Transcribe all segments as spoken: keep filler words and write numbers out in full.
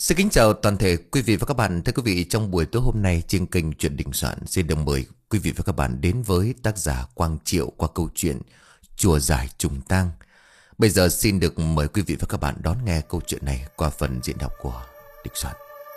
Xin kính chào toàn thể quý vị và các bạn. Thưa quý vị, trong buổi tối hôm nay trên kênh Chuyện Đình Soạn xin được mời quý vị và các bạn đến với tác giả Quang Triệu qua câu chuyện Chùa Giải Trùng Tang. Bây giờ xin được mời quý vị và các bạn đón nghe câu chuyện này qua phần diễn đọc của Đình Soạn.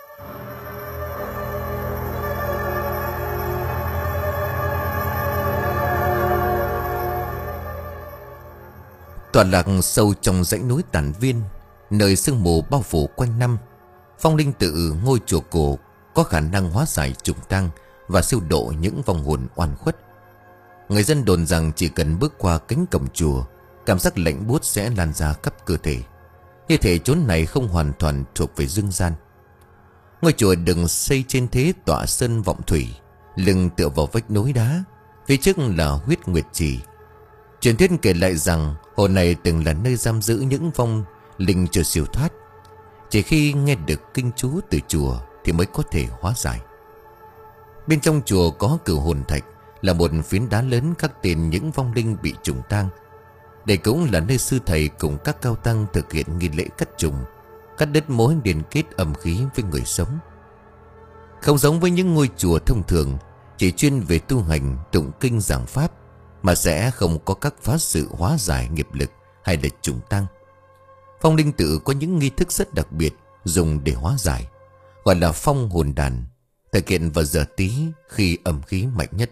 Tọa lạc sâu trong dãy núi Tản Viên, nơi sương mù bao phủ quanh năm, Phong Linh Tự, ngôi chùa cổ có khả năng hóa giải trùng tang và siêu độ những vong hồn oan khuất. Người dân đồn rằng chỉ cần bước qua cánh cổng chùa, cảm giác lạnh buốt sẽ lan ra khắp cơ thể, như thể chốn này không hoàn toàn thuộc về dương gian. Ngôi chùa được xây trên thế tọa sơn vọng thủy, lưng tựa vào vách núi đá, phía trước là huyết nguyệt trì. Truyền thuyết kể lại rằng hồ này từng là nơi giam giữ những vong linh chưa siêu thoát. Chỉ khi nghe được kinh chú từ chùa thì mới có thể hóa giải. Bên trong chùa có cửu hồn thạch, là một phiến đá lớn khắc tên những vong linh bị trùng tang. Đây cũng là nơi sư thầy cùng các cao tăng thực hiện nghi lễ cắt trùng, cắt đứt mối liên kết âm khí với người sống. Không giống với những ngôi chùa thông thường chỉ chuyên về tu hành tụng kinh giảng pháp, mà sẽ không có các pháp sự hóa giải nghiệp lực hay là trùng tang. Phong Linh Tự có những nghi thức rất đặc biệt dùng để hóa giải, gọi là phong hồn đàn, thực hiện vào giờ tí khi âm khí mạnh nhất.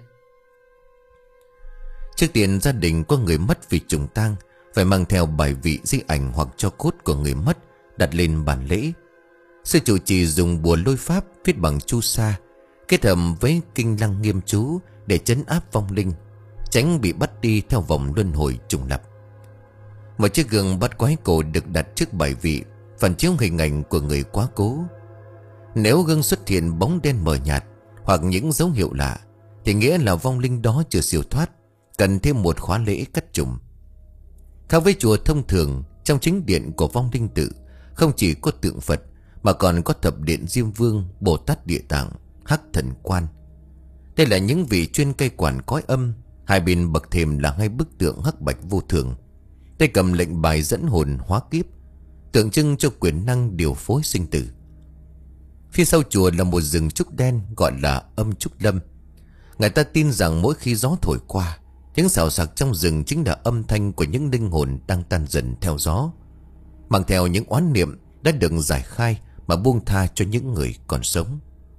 Trước tiên, gia đình có người mất vì trùng tang phải mang theo bài vị di ảnh hoặc tro cốt của người mất đặt lên bàn lễ. Sư trụ trì dùng bùa lôi pháp viết bằng chu sa, kết hợp với kinh lăng nghiêm chú để trấn áp vong linh, tránh bị bắt đi theo vòng luân hồi trùng lập. Một chiếc gương bắt quái cổ được đặt trước bài vị, phản chiếu hình ảnh của người quá cố. Nếu gương xuất hiện bóng đen mờ nhạt hoặc những dấu hiệu lạ thì nghĩa là vong linh đó chưa siêu thoát, cần thêm một khóa lễ cắt trùng. Khác với chùa thông thường, trong chính điện của Phong Linh Tự không chỉ có tượng Phật mà còn có thập điện Diêm Vương, Bồ Tát Địa Tạng, Hắc Thần Quan. Đây là những vị chuyên cai quản cõi âm. Hai bên bậc thềm là hai bức tượng hắc bạch vô thường, tay cầm lệnh bài dẫn hồn hóa kiếp, tượng trưng cho quyền năng điều phối sinh tử. Phía sau chùa là một rừng trúc đen gọi là âm trúc lâm. Người ta tin rằng mỗi khi gió thổi qua, những xào xạc trong rừng chính là âm thanh của những linh hồn đang tan dần theo gió, mang theo những oán niệm đã được giải khai mà buông tha cho những người còn sống.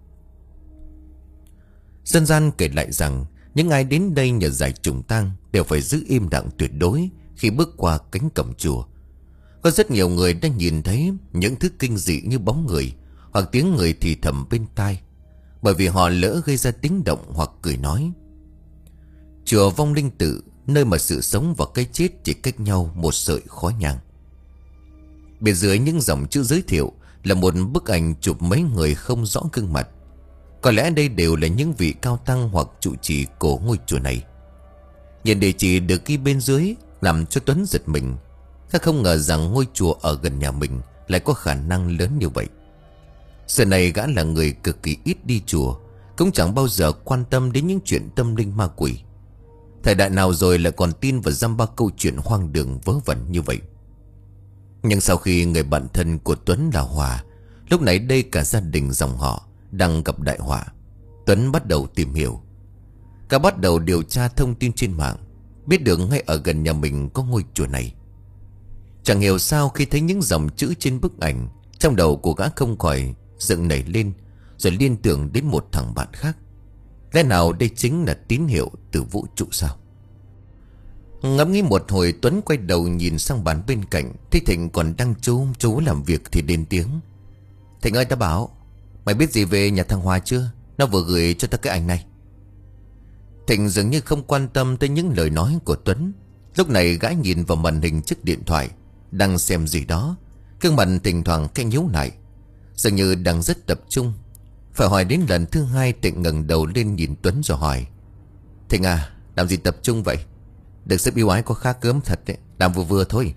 Dân gian kể lại rằng những ai đến đây nhờ giải trùng tang đều phải giữ im lặng tuyệt đối khi bước qua cánh cổng chùa. Có rất nhiều người đã nhìn thấy những thứ kinh dị như bóng người hoặc tiếng người thì thầm bên tai, bởi vì họ lỡ gây ra tiếng động hoặc cười nói. Chùa Vong Linh Tự, nơi mà sự sống và cái chết chỉ cách nhau một sợi khói nhang. Bên dưới những dòng chữ giới thiệu là một bức ảnh chụp mấy người không rõ gương mặt. Có lẽ đây đều là những vị cao tăng hoặc trụ trì của ngôi chùa này. Nhìn địa chỉ được ghi bên dưới làm cho Tuấn giật mình. Khác không ngờ rằng ngôi chùa ở gần nhà mình lại có khả năng lớn như vậy. Giờ này gã là người cực kỳ ít đi chùa, cũng chẳng bao giờ quan tâm đến những chuyện tâm linh ma quỷ. Thời đại nào rồi lại còn tin vào dăm ba câu chuyện hoang đường vớ vẩn như vậy. Nhưng sau khi người bạn thân của Tuấn là Hòa, lúc nãy đây cả gia đình dòng họ đang gặp đại họa, Tuấn bắt đầu tìm hiểu. Cả bắt đầu điều tra thông tin trên mạng, biết được ngay ở gần nhà mình có ngôi chùa này. Chẳng hiểu sao khi thấy những dòng chữ trên bức ảnh, trong đầu của gã không khỏi dựng nảy lên, rồi liên tưởng đến một thằng bạn khác. Lẽ nào đây chính là tín hiệu từ vũ trụ sao? Ngẫm nghĩ một hồi, Tuấn quay đầu nhìn sang bàn bên cạnh, thấy Thịnh còn đang chú chú làm việc thì lên tiếng. Thịnh ơi, ta bảo mày biết gì về nhà thằng Hòa chưa? Nó vừa gửi cho ta cái ảnh này. Thịnh dường như không quan tâm tới những lời nói của Tuấn. Lúc này gã nhìn vào màn hình chiếc điện thoại, đang xem gì đó. Gương mặt thỉnh thoảng cái nhíu lại, dường như đang rất tập trung. Phải hỏi đến lần thứ hai, Thịnh ngẩng đầu lên nhìn Tuấn rồi hỏi. Thịnh à, làm gì tập trung vậy? Được sếp yêu ái có khá cớm thật đấy, làm vừa vừa thôi.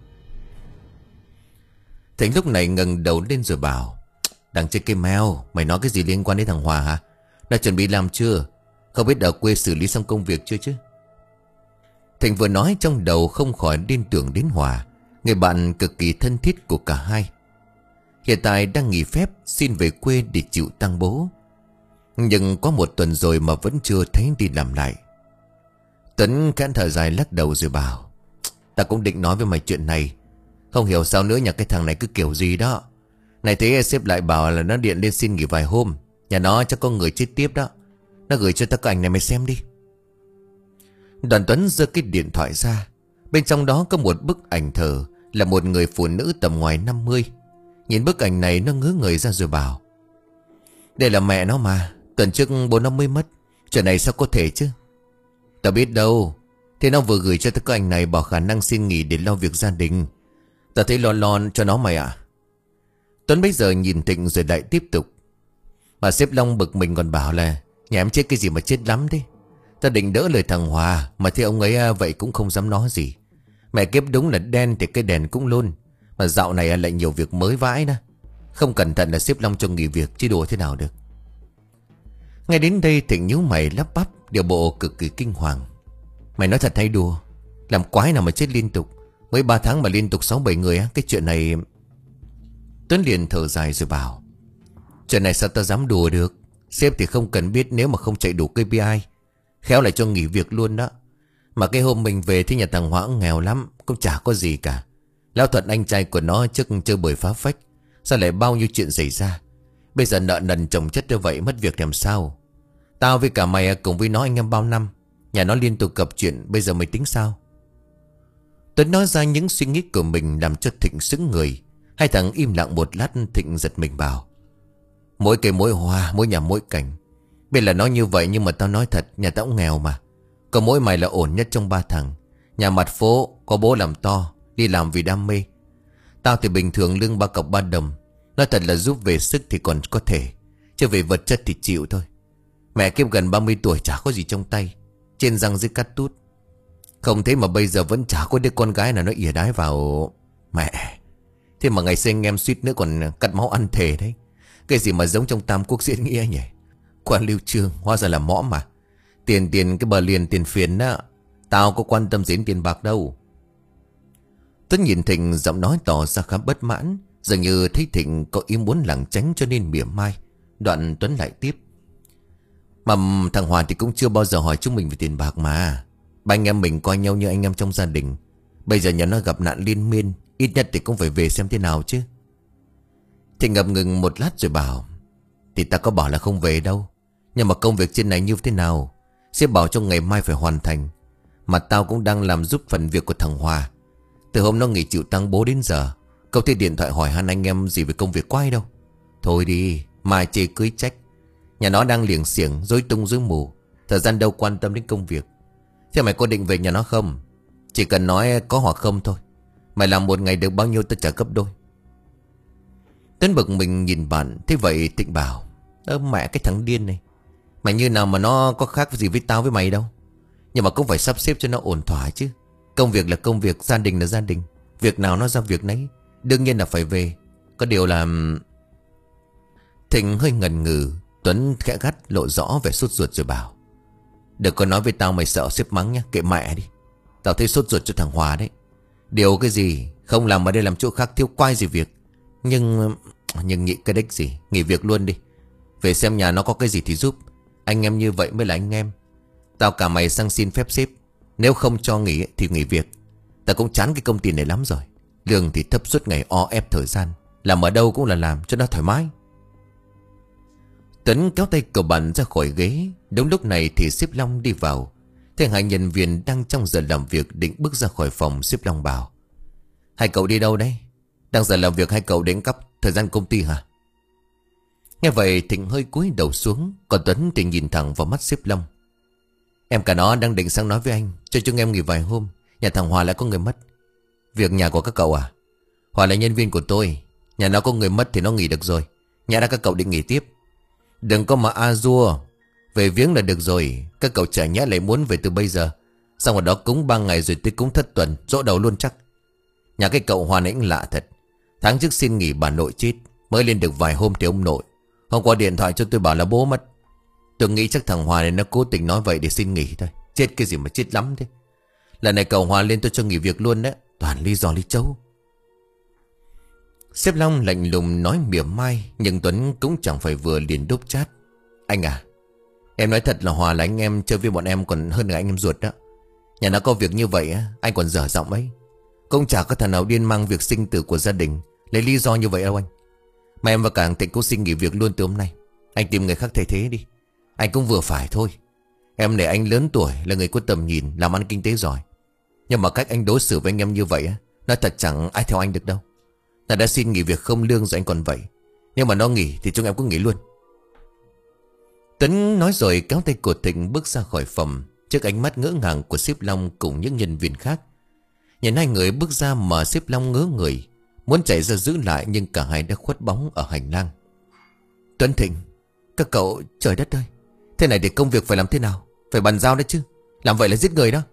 Thịnh lúc này ngẩng đầu lên rồi bảo. Đang chơi cái mail, mày nói cái gì liên quan đến thằng Hòa hả? Đã chuẩn bị làm chưa? Không biết ở quê xử lý xong công việc chưa chứ? Thịnh vừa nói trong đầu không khỏi liên tưởng đến Hòa, người bạn cực kỳ thân thiết của cả hai. Hiện tại đang nghỉ phép, xin về quê để chịu tang bố. Nhưng có một tuần rồi mà vẫn chưa thấy đi làm lại. Tuấn khẽ thở dài lắc đầu rồi bảo: Ta cũng định nói với mày chuyện này, không hiểu sao nữa nhà cái thằng này cứ kiểu gì đó. Này thế sếp lại bảo là nó điện lên xin nghỉ vài hôm. Nhà nó chắc có người chết tiếp đó. Nó gửi cho ta cái ảnh này mày xem đi. Đoàn Tuấn giơ cái điện thoại ra. Bên trong đó có một bức ảnh thờ là một người phụ nữ tầm ngoài năm mươi. Nhìn bức ảnh này nó ngớ người ra rồi bảo: Đây là mẹ nó mà. Tuần trước bố nó mới mất. Chuyện này sao có thể chứ? Ta biết đâu. Thế nó vừa gửi cho ta cái ảnh này bảo khả năng xin nghỉ để lo việc gia đình. Ta thấy lo lo cho nó mày ạ. Tuấn bây giờ nhìn Thịnh rồi lại tiếp tục: Mà sếp Long bực mình còn bảo là nhà em chết cái gì mà chết lắm thế. Ta định đỡ lời thằng Hòa, mà thấy ông ấy vậy cũng không dám nói gì. Mẹ kiếp đúng là đen thì cái đèn cũng luôn. Mà dạo này lại nhiều việc mới vãi đó. Không cẩn thận là sếp Long cho nghỉ việc chứ đùa thế nào được. Ngay đến đây Thịnh nhíu mày lắp bắp, điều bộ cực kỳ kinh hoàng: Mày nói thật hay đùa? Làm quái nào mà chết liên tục? Mới ba tháng mà liên tục sáu bảy người á. Cái chuyện này... Tuấn liền thở dài rồi bảo: Chuyện này sao ta dám đùa được. Sếp thì không cần biết, nếu mà không chạy đủ ca pê i khéo lại cho nghỉ việc luôn đó. Mà cái hôm mình về thì nhà thằng Hóa nghèo lắm, cũng chả có gì cả. Lão Thuận anh trai của nó trước chơi bời phá phách, sao lại bao nhiêu chuyện xảy ra. Bây giờ nợ nần chồng chất như vậy, mất việc làm sao? Tao với cả mày cùng với nó anh em bao năm, nhà nó liên tục gặp chuyện, bây giờ mày tính sao? Tuấn nói ra những suy nghĩ của mình làm cho Thịnh sững người. Hai thằng im lặng một lát. Thịnh giật mình bảo: Mỗi cây mỗi hoa, mỗi nhà mỗi cảnh. Biết là nói như vậy nhưng mà tao nói thật, nhà tao cũng nghèo mà. Có mỗi mày là ổn nhất trong ba thằng. Nhà mặt phố, có bố làm to, đi làm vì đam mê. Tao thì bình thường lương ba cọc ba đồng. Nói thật là giúp về sức thì còn có thể, chứ về vật chất thì chịu thôi. Mẹ kiếp gần ba mươi tuổi chả có gì trong tay, trên răng dưới cắt tút. Không thế mà bây giờ vẫn chả có đứa con gái nào nó ỉa đái vào. Mẹ, thế mà ngày xưa anh em suýt nữa còn cắt máu ăn thề đấy. Cái gì mà giống trong Tam Quốc diễn nghĩa nhỉ? Quan Lưu Chương hóa ra là mõm mà. Tiền tiền cái bờ liền tiền phiền đó. Tao có quan tâm đến tiền bạc đâu. Tuấn nhìn Thịnh giọng nói tỏ ra khá bất mãn, dường như thấy Thịnh có ý muốn lảng tránh cho nên mỉa mai. Đoạn Tuấn lại tiếp: Mà thằng Hòa thì cũng chưa bao giờ hỏi chúng mình về tiền bạc mà. Ba anh em mình coi nhau như anh em trong gia đình. Bây giờ nhà nó gặp nạn liên miên, ít nhất thì cũng phải về xem thế nào chứ. Thịnh ngập ngừng một lát rồi bảo: Thì ta có bảo là không về đâu, nhưng mà công việc trên này như thế nào sếp bảo trong ngày mai phải hoàn thành. Mà tao cũng đang làm giúp phần việc của thằng Hòa. Từ hôm nó nghỉ chịu tang bố đến giờ, cậu thấy điện thoại hỏi han anh em gì về công việc quay đâu. Thôi đi, mai chê cưới trách. Nhà nó đang liềng xiềng, rối tung rối mù, thời gian đâu quan tâm đến công việc. Thế mày có định về nhà nó không? Chỉ cần nói có hoặc không thôi. Mày làm một ngày được bao nhiêu tao trả gấp đôi. Tuấn bực mình nhìn bạn. Thế vậy Tịnh bảo: Ơ mẹ cái thằng điên này, mày như nào mà nó có khác gì với tao với mày đâu. Nhưng mà cũng phải sắp xếp cho nó ổn thỏa chứ. Công việc là công việc, gia đình là gia đình. Việc nào nó ra việc nấy. Đương nhiên là phải về. Có điều là... Thịnh hơi ngần ngừ. Tuấn khẽ gắt lộ rõ vẻ sốt ruột rồi bảo: Đừng có nói với tao mày sợ sếp mắng nhá, kệ mẹ đi. Tao thấy sốt ruột cho thằng Hòa đấy. Điều cái gì, không làm ở đây làm chỗ khác thiếu quai gì việc. Nhưng... Nhưng nghĩ cái đếch gì, nghỉ việc luôn đi. Về xem nhà nó có cái gì thì giúp. Anh em như vậy mới là anh em. Tao cả mày sang xin phép sếp, nếu không cho nghỉ thì nghỉ việc. Tao cũng chán cái công ty này lắm rồi. Lương thì thấp suốt ngày o ép thời gian. Làm ở đâu cũng là làm cho nó thoải mái. Tuấn kéo tay cậu bạn ra khỏi ghế. Đúng lúc này thì sếp Long đi vào. Thấy hai nhân viên đang trong giờ làm việc định bước ra khỏi phòng. Sếp Long bảo: Hai cậu đi đâu đấy? Đang giờ làm việc hai cậu đến cắp thời gian công ty hả? Nghe vậy Thịnh hơi cúi đầu xuống. Còn Tuấn thì nhìn thẳng vào mắt sếp Long: Em cả nó đang định sang nói với anh cho chúng em nghỉ vài hôm. Nhà thằng Hòa lại có người mất. Việc nhà của các cậu à? Hòa là nhân viên của tôi. Nhà nó có người mất thì nó nghỉ được rồi. Nhà đã các cậu định nghỉ tiếp. Đừng có mà a dua. Về viếng là được rồi. Các cậu chả nhẽ lại muốn về từ bây giờ. Xong ở đó cúng ba ngày rồi tới cúng thất tuần, dỗ đầu luôn chắc. Nhà cái cậu Hòa này cũng lạ thật. Tháng trước xin nghỉ bà nội chết, mới lên được vài hôm thì ông nội hôm qua điện thoại cho tôi bảo là bố mất. Tôi nghĩ chắc thằng Hòa này nó cố tình nói vậy để xin nghỉ thôi. Chết cái gì mà chết lắm thế. Lần này cậu Hòa lên tôi cho nghỉ việc luôn đấy. Toàn lý do lý chấu. Sếp Long lạnh lùng nói mỉa mai, nhưng Tuấn cũng chẳng phải vừa liền đốp chát. Anh à, em nói thật là Hòa là anh em chơi với bọn em còn hơn là anh em ruột đó. Nhà nó có việc như vậy á, anh còn dở giọng ấy. Cũng chả có thằng nào điên mang việc sinh tử của gia đình lấy lý do như vậy đâu anh. Mà em và cả thằng Tịnh cũng xin nghỉ việc luôn từ hôm nay. Anh tìm người khác thay thế đi. Anh cũng vừa phải thôi. Em để anh lớn tuổi, là người có tầm nhìn, làm ăn kinh tế giỏi. Nhưng mà cách anh đối xử với anh em như vậy á, nói thật chẳng ai theo anh được đâu. Nó đã xin nghỉ việc không lương rồi anh còn vậy. Nhưng mà nó nghỉ thì chúng em cũng nghỉ luôn. Tuấn nói rồi kéo tay của Thịnh bước ra khỏi phòng, trước ánh mắt ngỡ ngàng của sếp Long cùng những nhân viên khác. Nhìn hai người bước ra mà sếp Long ngớ người, muốn chạy ra giữ lại, nhưng cả hai đã khuất bóng ở hành lang. Tuấn, Thịnh, các cậu, trời đất ơi, thế này thì công việc phải làm thế nào? Phải bàn giao đấy chứ, làm vậy là giết người đó.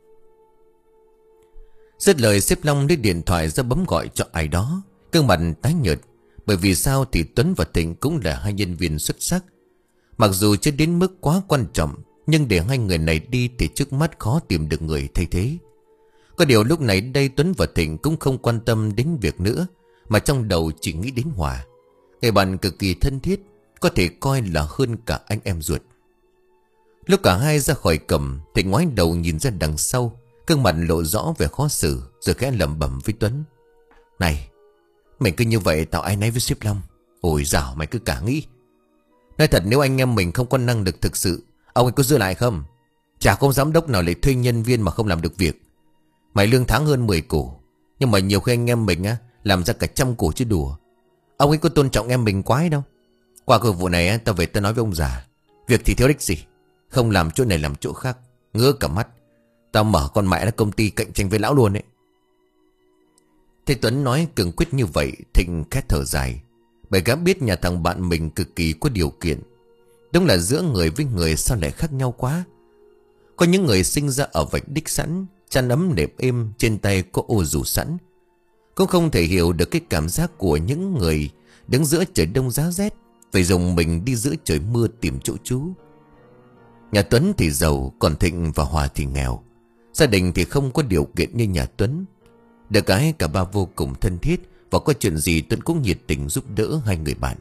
Dứt lời, sếp Long lấy điện thoại ra bấm gọi cho ai đó, gương mặt tái nhợt. Bởi vì sao thì Tuấn và Thịnh cũng là hai nhân viên xuất sắc. Mặc dù chưa đến mức quá quan trọng, nhưng để hai người này đi thì trước mắt khó tìm được người thay thế. Có điều lúc này đây Tuấn và Thịnh cũng không quan tâm đến việc nữa, mà trong đầu chỉ nghĩ đến Hòa, người bạn cực kỳ thân thiết, có thể coi là hơn cả anh em ruột. Lúc cả hai ra khỏi cổng, Thịnh ngoái đầu nhìn ra đằng sau, gương mặt lộ rõ vẻ khó xử, rồi khẽ lẩm bẩm với Tuấn. Này, mình cứ như vậy tạo ai nấy với sếp Long. Ôi dào, mày cứ cả nghĩ. Nói thật, nếu anh em mình không có năng lực thực sự, ông ấy có giữ lại không? Chả có giám đốc nào lại thuê nhân viên mà không làm được việc. Mày lương tháng hơn mười củ, nhưng mà nhiều khi anh em mình á làm ra cả trăm củ chứ đùa. Ông ấy có tôn trọng em mình quái đâu. Qua cái vụ này á, tao về tao nói với ông già, việc thì thiếu đích gì, không làm chỗ này làm chỗ khác, ngứa cả mắt. Tao mở con mẹ nó công ty cạnh tranh với lão luôn ấy. Thế Tuấn nói cường quyết như vậy, Thịnh khét thở dài. Bởi gã biết nhà thằng bạn mình cực kỳ có điều kiện. Đúng là giữa người với người sao lại khác nhau quá. Có những người sinh ra ở vạch đích sẵn, chăn ấm nệm êm, trên tay có ô dù sẵn. Cũng không thể hiểu được cái cảm giác của những người đứng giữa trời đông giá rét, phải dùng mình đi giữa trời mưa tìm chỗ trú. Nhà Tuấn thì giàu, còn Thịnh và Hòa thì nghèo. Gia đình thì không có điều kiện như nhà Tuấn. Được cái cả ba vô cùng thân thiết, và có chuyện gì Tuấn cũng nhiệt tình giúp đỡ hai người bạn.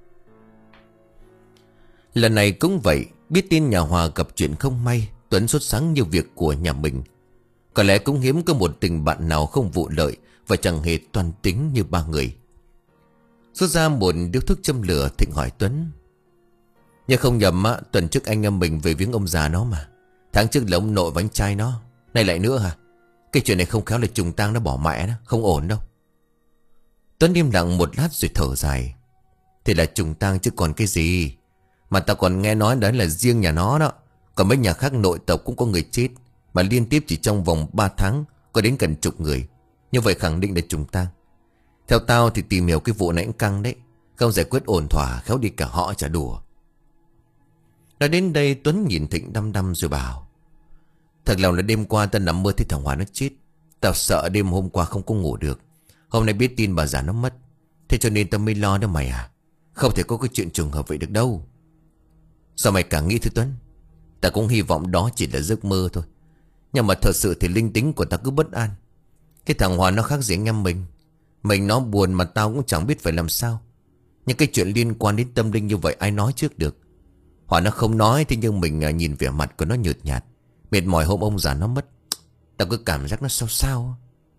Lần này cũng vậy, biết tin nhà Hòa gặp chuyện không may, Tuấn sốt sáng như việc của nhà mình. Có lẽ cũng hiếm có một tình bạn nào không vụ lợi và chẳng hề toan tính như ba người. Rút ra một điếu thuốc châm lửa, Thịnh hỏi Tuấn. Nhưng không nhầm á, tuần trước anh em mình về viếng ông già nó mà. Tháng trước là ông nội và anh trai nó. Nay lại nữa hả? Cái chuyện này không khéo là trùng tang nó bỏ mẹ đó, không ổn đâu. Tuấn im lặng một lát rồi thở dài. Thì là trùng tang chứ còn cái gì. Mà tao còn nghe nói đó là riêng nhà nó đó. Còn mấy nhà khác nội tộc cũng có người chết, mà liên tiếp chỉ trong vòng ba tháng có đến gần chục người. Như vậy khẳng định là trùng tang. Theo tao thì tìm hiểu cái vụ này cũng căng đấy. Không giải quyết ổn thỏa, khéo đi cả họ chả đùa. Nói đến đây Tuấn nhìn Thịnh đăm đăm rồi bảo. Thật lòng là đêm qua tao nằm mơ thấy thằng Hòa nó chết. Tao sợ đêm hôm qua không có ngủ được. Hôm nay biết tin bà già nó mất. Thế cho nên tao mới lo đó mày à. Không thể có cái chuyện trùng hợp vậy được đâu. Sao mày càng nghĩ thế Tuấn? Tao cũng hy vọng đó chỉ là giấc mơ thôi. Nhưng mà thật sự thì linh tính của tao cứ bất an. Cái thằng Hòa nó khác gì anh em mình. Mình nó buồn mà tao cũng chẳng biết phải làm sao. Nhưng cái chuyện liên quan đến tâm linh như vậy ai nói trước được. Hòa nó không nói, thế nhưng mình nhìn vẻ mặt của nó nhợt nhạt, mệt mỏi hôm ông già nó mất. Tao cứ cảm giác nó sao sao.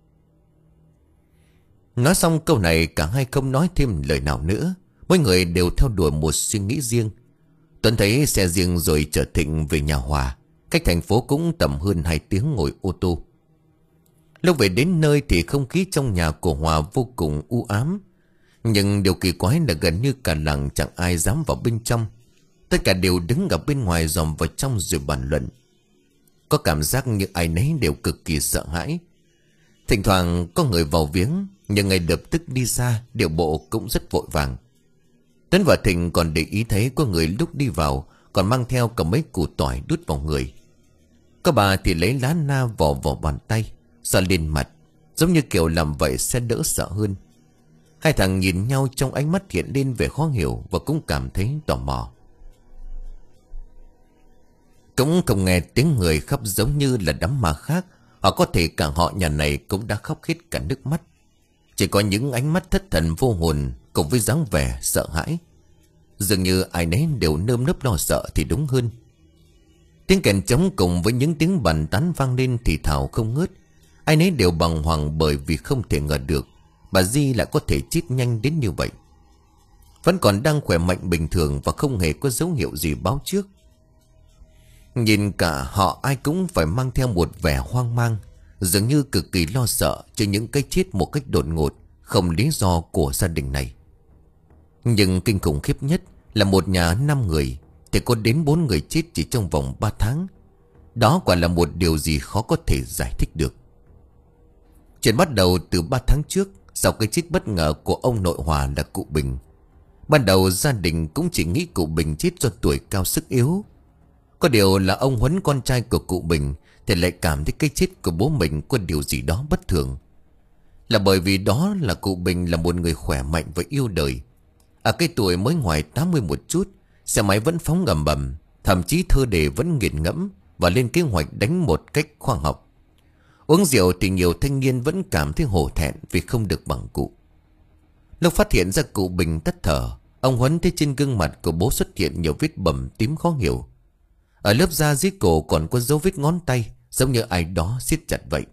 Nói xong câu này cả hai không nói thêm lời nào nữa. Mỗi người đều theo đuổi một suy nghĩ riêng. Tuấn thấy xe riêng rồi chở Thịnh về nhà Hòa. Cách thành phố cũng tầm hơn hai tiếng ngồi ô tô. Lúc về đến nơi thì không khí trong nhà của Hòa vô cùng u ám. Nhưng điều kỳ quái là gần như cả làng chẳng ai dám vào bên trong. Tất cả đều đứng ở bên ngoài dòm vào trong rồi bàn luận. Có cảm giác như ai nấy đều cực kỳ sợ hãi. Thỉnh thoảng có người vào viếng, nhưng ngay lập tức đi ra, điệu bộ cũng rất vội vàng. Tuấn và Thịnh còn để ý thấy có người lúc đi vào còn mang theo cả mấy củ tỏi đút vào người. Có bà thì lấy lá na vò vào bàn tay, xoa lên mặt, giống như kiểu làm vậy sẽ đỡ sợ hơn. Hai thằng nhìn nhau trong ánh mắt hiện lên vẻ khó hiểu và cũng cảm thấy tò mò. Cũng không nghe tiếng người khóc giống như là đám ma khác, hoặc có thể cả họ nhà này cũng đã khóc hết cả nước mắt. Chỉ Chỉ có những ánh mắt thất thần vô hồn cùng với dáng vẻ sợ hãi. Dường như ai nấy đều nơm nớp lo sợ thì đúng hơn. Tiếng kèn trống cùng với những tiếng bàn tán vang lên thì thào không ngớt. Ai nấy đều bàng hoàng bởi vì không thể ngờ được bà Di lại có thể chết nhanh đến như vậy. Vẫn còn đang khỏe mạnh bình thường và không hề có dấu hiệu gì báo trước. Nhìn cả họ ai cũng phải mang theo một vẻ hoang mang, dường như cực kỳ lo sợ cho những cái chết một cách đột ngột, không lý do của gia đình này. Nhưng kinh khủng khiếp nhất là một nhà năm người thì có đến bốn người chết chỉ trong vòng ba tháng. Đó quả là một điều gì khó có thể giải thích được. Chuyện bắt đầu từ ba tháng trước, sau cái chết bất ngờ của ông nội Hòa là cụ Bình. Ban đầu gia đình cũng chỉ nghĩ cụ Bình chết do tuổi cao sức yếu. Có điều là ông Huấn, con trai của cụ Bình, thì lại cảm thấy cái chết của bố mình có điều gì đó bất thường. Là bởi vì đó là cụ Bình là một người khỏe mạnh và yêu đời. Ở cái tuổi mới ngoài tám mươi một chút, xe máy vẫn phóng ngầm bầm, thậm chí thơ đề vẫn nghiền ngẫm và lên kế hoạch đánh một cách khoa học. Uống rượu thì nhiều thanh niên vẫn cảm thấy hổ thẹn vì không được bằng cụ. Lúc phát hiện ra cụ Bình tắt thở, ông Huấn thấy trên gương mặt của bố xuất hiện nhiều vết bầm tím khó hiểu. Ở lớp da dưới cổ còn có dấu vết ngón tay, giống như ai đó siết chặt vậy.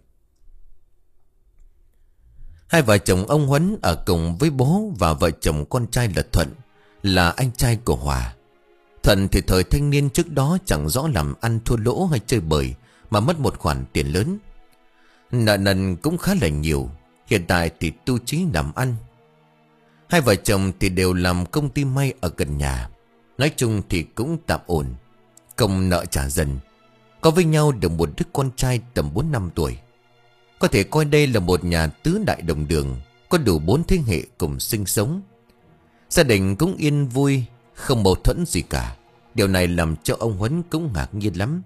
Hai vợ chồng ông Huấn ở cùng với bố và vợ chồng con trai là Thuận, là anh trai của Hòa. Thuận thì thời thanh niên trước đó chẳng rõ làm ăn thua lỗ hay chơi bời mà mất một khoản tiền lớn. Nợ nần cũng khá là nhiều, hiện tại thì tu chí làm ăn. Hai vợ chồng thì đều làm công ty may ở gần nhà. Nói chung thì cũng tạm ổn, công nợ trả dần. Có với nhau được một đứa con trai tầm bốn năm tuổi. Có thể coi đây là một nhà tứ đại đồng đường, có đủ bốn thế hệ cùng sinh sống. Gia đình cũng yên vui, không mâu thuẫn gì cả. Điều này làm cho ông Huấn cũng ngạc nhiên lắm.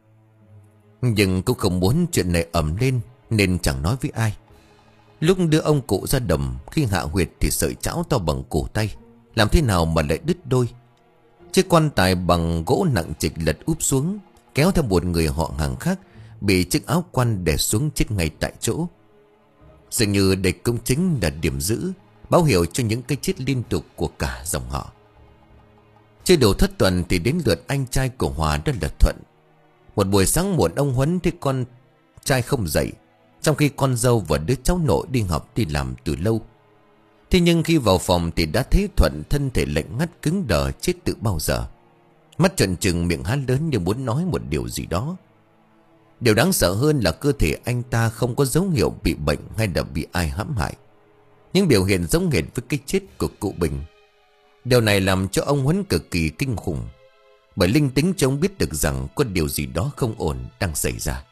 Nhưng cũng không muốn chuyện này ầm lên nên chẳng nói với ai. Lúc đưa ông cụ ra đầm, khi hạ huyệt thì sợi chảo to bằng cổ tay, làm thế nào mà lại đứt đôi. Chiếc quan tài bằng gỗ nặng trịch lật úp xuống, kéo theo một người họ hàng khác bị chiếc áo quan đè xuống chết ngay tại chỗ. Dường như đây cũng chính là điểm giữ, báo hiệu cho những cái chết liên tục của cả dòng họ. Chưa đủ thất tuần thì đến lượt anh trai của Hòa, đó là Thuận. Một buổi sáng muộn, ông Huấn thấy con trai không dậy, trong khi con dâu và đứa cháu nội đi học đi làm từ lâu. Thế nhưng khi vào phòng thì đã thấy Thuận thân thể lạnh ngắt cứng đờ chết từ bao giờ. Mắt trợn trừng, miệng há lớn như muốn nói một điều gì đó. Điều đáng sợ hơn là cơ thể anh ta không có dấu hiệu bị bệnh hay là bị ai hãm hại. Những biểu hiện giống hệt với cái chết của cụ Bình. Điều này làm cho ông Huấn cực kỳ kinh khủng, bởi linh tính cho ông biết được rằng có điều gì đó không ổn đang xảy ra.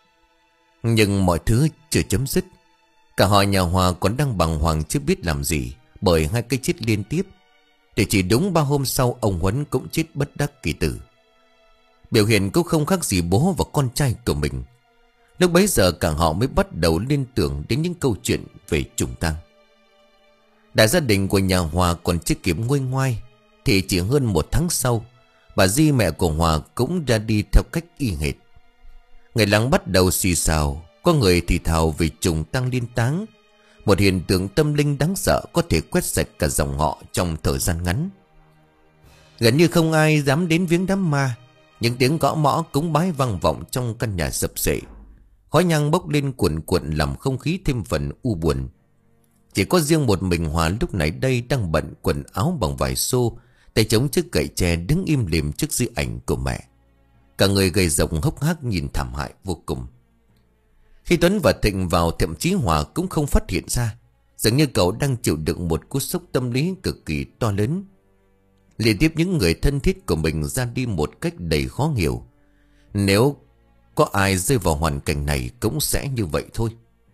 Nhưng mọi thứ chưa chấm dứt. Cả họ nhà Hòa còn đang bàng hoàng chưa biết làm gì bởi hai cái chết liên tiếp. Thì chỉ đúng ba hôm sau, ông Huấn cũng chết bất đắc kỳ tử. Biểu hiện cũng không khác gì bố và con trai của mình. Lúc bấy giờ cả họ mới bắt đầu liên tưởng đến những câu chuyện về trùng tang. Đại gia đình của nhà Hòa còn chưa kịp nguôi ngoai thì chỉ hơn một tháng sau, bà Di, mẹ của Hòa, cũng ra đi theo cách y hệt. Người làng bắt đầu xì xào, có người thì thào về trùng tang liên táng, một hiện tượng tâm linh đáng sợ có thể quét sạch cả dòng họ trong thời gian ngắn. Gần như không ai dám đến viếng đám ma. Những tiếng gõ mõ cúng bái vang vọng trong căn nhà sập sệ. Khói nhang bốc lên cuồn cuộn làm không khí thêm phần u buồn. Chỉ có riêng một mình Hòa lúc này đây đang bận quần áo bằng vải xô, tay chống chiếc gậy tre, đứng im lìm trước di ảnh của mẹ. Cả người gầy rộng hốc hác nhìn thảm hại vô cùng. Khi Tuấn và Thịnh vào, thậm chí Hòa cũng không phát hiện ra, dường như cậu đang chịu đựng một cú sốc tâm lý cực kỳ to lớn. Liên tiếp những người thân thiết của mình ra đi một cách đầy khó hiểu. Nếu có ai rơi vào hoàn cảnh này cũng sẽ như vậy thôi.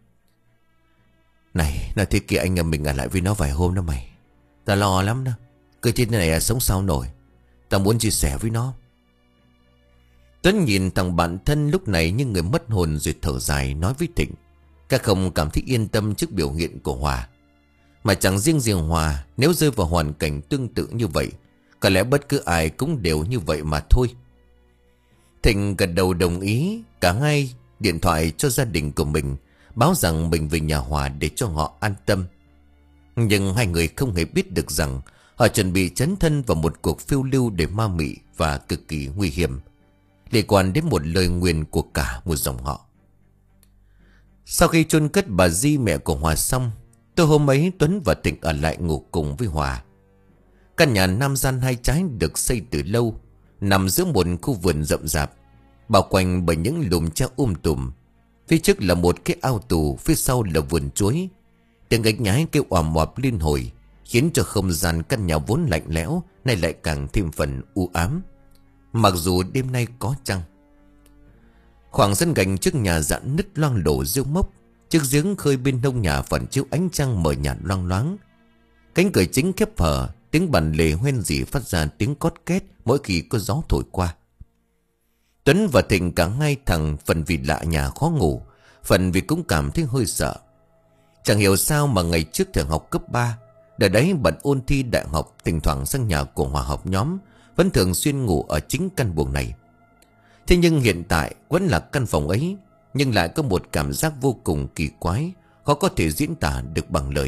Này, nói thế kia anh em mình ở lại với nó vài hôm đó mày. Ta lo lắm đó. Cứ trên này là sống sao nổi. Ta muốn chia sẻ với nó. Tuấn nhìn thằng bạn thân lúc này như người mất hồn rồi thở dài nói với Thịnh. Các không cảm thấy yên tâm trước biểu hiện của Hòa. Mà chẳng riêng riêng Hòa, nếu rơi vào hoàn cảnh tương tự như vậy, có lẽ bất cứ ai cũng đều như vậy mà thôi. Thịnh gật đầu đồng ý. Cả hai điện thoại cho gia đình của mình, báo rằng mình về nhà Hòa để cho họ an tâm. Nhưng hai người không hề biết được rằng họ chuẩn bị chấn thân vào một cuộc phiêu lưu để ma mị và cực kỳ nguy hiểm, liên quan đến một lời nguyền của cả một dòng họ. Sau khi chôn cất bà Di mẹ của Hòa xong, tối hôm ấy Tuấn và Thịnh ở lại ngủ cùng với Hòa. Căn nhà nam gian hai trái được xây từ lâu, nằm giữa một khu vườn rậm rạp, bao quanh bởi những lùm tre um tùm. Phía trước là một cái ao tù, phía sau là vườn chuối. Tiếng ếch nhái kêu oàm oạp liên hồi, khiến cho không gian căn nhà vốn lạnh lẽo nay lại càng thêm phần u ám, mặc dù đêm nay có trăng. Khoảng sân gành trước nhà rạn nứt loang lổ rêu mốc, chiếc giếng khơi bên hông nhà phản chiếu ánh trăng mờ nhạt loang loáng. Cánh cửa chính khép hờ, tiếng bàn lề hoen rỉ phát ra tiếng cót két mỗi khi có gió thổi qua. Tuấn và Thịnh cả hai thằng phần vì lạ nhà khó ngủ, phần vì cũng cảm thấy hơi sợ. Chẳng hiểu sao mà ngày trước thời học cấp ba, đợt đấy bận ôn thi đại học, thỉnh thoảng sang nhà của Hòa học nhóm, vẫn thường xuyên ngủ ở chính căn buồng này. Thế nhưng hiện tại vẫn là căn phòng ấy, nhưng lại có một cảm giác vô cùng kỳ quái, khó có thể diễn tả được bằng lời.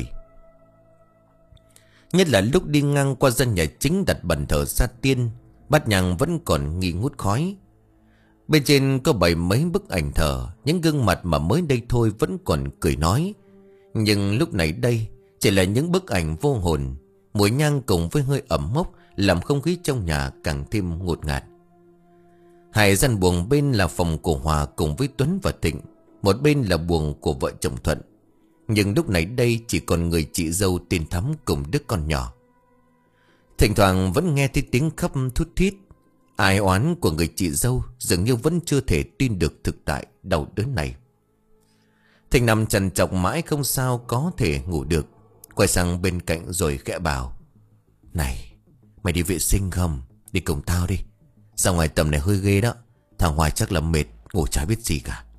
Nhất là lúc đi ngang qua gian nhà chính đặt bàn thờ sa tiên, bát nhang vẫn còn nghi ngút khói. Bên trên có bày mấy bức ảnh thờ, những gương mặt mà mới đây thôi vẫn còn cười nói. Nhưng lúc này đây chỉ là những bức ảnh vô hồn. Mùi nhang cùng với hơi ẩm mốc làm không khí trong nhà càng thêm ngột ngạt. Hai gian buồng bên là phòng của Hòa cùng với Tuấn và Thịnh, một bên là buồng của vợ chồng Thuận. Nhưng lúc này đây chỉ còn người chị dâu tên Thắm cùng đứa con nhỏ. Thỉnh thoảng vẫn nghe thấy tiếng khóc thút thít, ai oán của người chị dâu, dường như vẫn chưa thể tin được thực tại đau đớn này. Thịnh nằm trằn trọc mãi không sao có thể ngủ được, quay sang bên cạnh rồi khẽ bảo: "Này, mày đi vệ sinh không? Đi cùng tao đi. Ra ngoài tầm này hơi ghê đó. Thằng Hoài chắc là mệt, ngủ chả biết gì cả."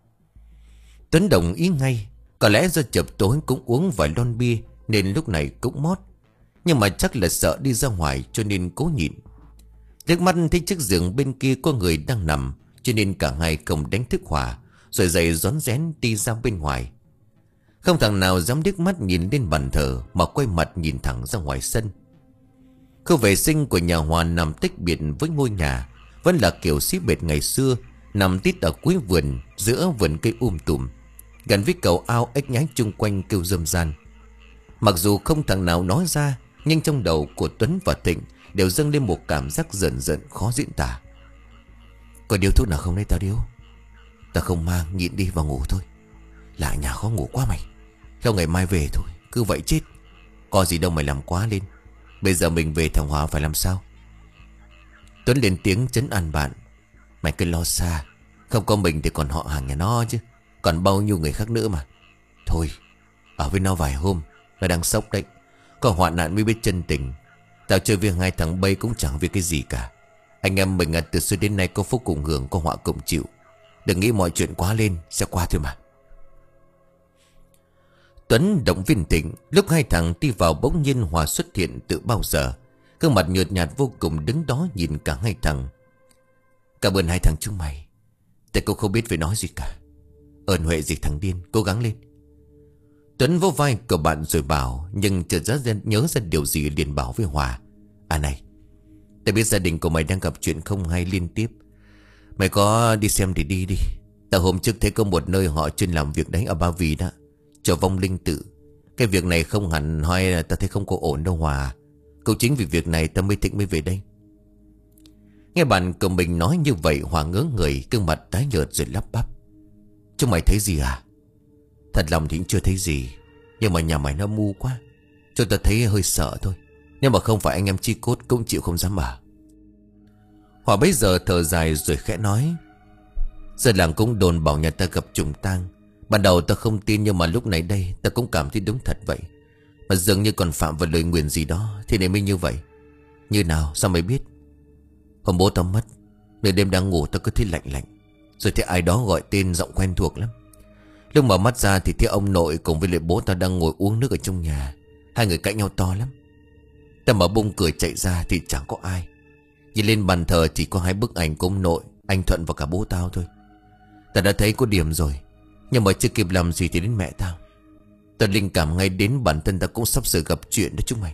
Tuấn đồng ý ngay. Có lẽ do chập tối cũng uống vài lon bia nên lúc này cũng mót, nhưng mà chắc là sợ đi ra ngoài cho nên cố nhịn. Liếc mắt thấy chiếc giường bên kia có người đang nằm, cho nên cả hai cùng đánh thức Hòa, rồi dậy rón rén đi ra bên ngoài. Không thằng nào dám liếc mắt nhìn lên bàn thờ, mà quay mặt nhìn thẳng ra ngoài sân. Khu vệ sinh của nhà Hòa nằm tách biệt với ngôi nhà, vẫn là kiểu xí bệt ngày xưa, nằm tít ở cuối vườn, giữa vườn cây um tùm, gần với cầu ao. Ếch nhái chung quanh kêu râm ran. Mặc dù không thằng nào nói ra, nhưng trong đầu của Tuấn và Thịnh đều dâng lên một cảm giác giận giận khó diễn tả. "Có điếu thuốc nào không đấy tao điếu?" "Ta không mang, nhịn đi vào ngủ thôi. Lại nhà khó ngủ quá mày. Theo ngày mai về thôi, cứ vậy chết. Có gì đâu mày làm quá lên. Bây giờ mình về thằng Hòa phải làm sao?" Tuấn lên tiếng trấn an bạn: "Mày cứ lo xa, không có mình thì còn họ hàng nhà nó chứ, còn bao nhiêu người khác nữa mà. Thôi, ở với nó vài hôm, nó đang sốc đấy. Có hoạn nạn mới biết chân tình. Tao chơi với hai thằng bay cũng chẳng biết cái gì cả. Anh em mình à, từ xưa đến nay có phúc cùng hưởng, có họa cùng chịu. Đừng nghĩ mọi chuyện quá lên, sẽ qua thôi mà." Tuấn động viên Thịnh. Lúc hai thằng đi vào bỗng nhiên Hòa xuất hiện từ bao giờ, gương mặt nhợt nhạt vô cùng, đứng đó nhìn cả hai thằng. "Cảm ơn hai thằng chúng mày. Tại cô không biết phải nói gì cả. Ơn huệ gì thằng điên, cố gắng lên." Tuấn vỗ vai của bạn rồi bảo, nhưng chợt ra nhớ ra điều gì liền bảo với Hòa: "À này, tao biết gia đình của mày đang gặp chuyện không hay liên tiếp. Mày có đi xem thì đi đi. Tao hôm trước thấy có một nơi họ chuyên làm việc đấy ở Ba Vì đó, cho vong linh tự. Cái việc này không hẳn hoi là tao thấy không có ổn đâu Hòa. Câu chính vì việc này tao mới Thịnh mới về đây." Nghe bạn của mình nói như vậy, Hòa ngớ người, gương mặt tái nhợt rồi lắp bắp: "Chúng mày thấy gì à?" "Thật lòng thì cũng chưa thấy gì, nhưng mà nhà mày nó mu quá, cho tao thấy hơi sợ thôi. Nhưng mà không phải anh em chi cốt cũng chịu không dám ở." Hòa bấy giờ thở dài rồi khẽ nói: "Dân làng cũng đồn bảo nhà ta gặp trùng tang. Ban đầu ta không tin, nhưng mà lúc này đây ta cũng cảm thấy đúng thật vậy. Mà dường như còn phạm vào lời nguyền gì đó, thì nên mới như vậy." "Như nào, sao mày biết?" "Hôm bố tao mất, nửa đêm đang ngủ tao cứ thấy lạnh lạnh, rồi thấy ai đó gọi tên giọng quen thuộc lắm. Lúc mở mắt ra thì thấy ông nội cùng với lại bố tao đang ngồi uống nước ở trong nhà. Hai người cãi nhau to lắm. Ta mở bung cửa chạy ra thì chẳng có ai. Nhìn lên bàn thờ chỉ có hai bức ảnh của ông nội, anh Thuận và cả bố tao thôi. Ta đã thấy có điểm rồi. Nhưng mà chưa kịp làm gì thì đến mẹ tao. Tao linh cảm ngay đến bản thân tao cũng sắp sửa gặp chuyện đó chúng mày.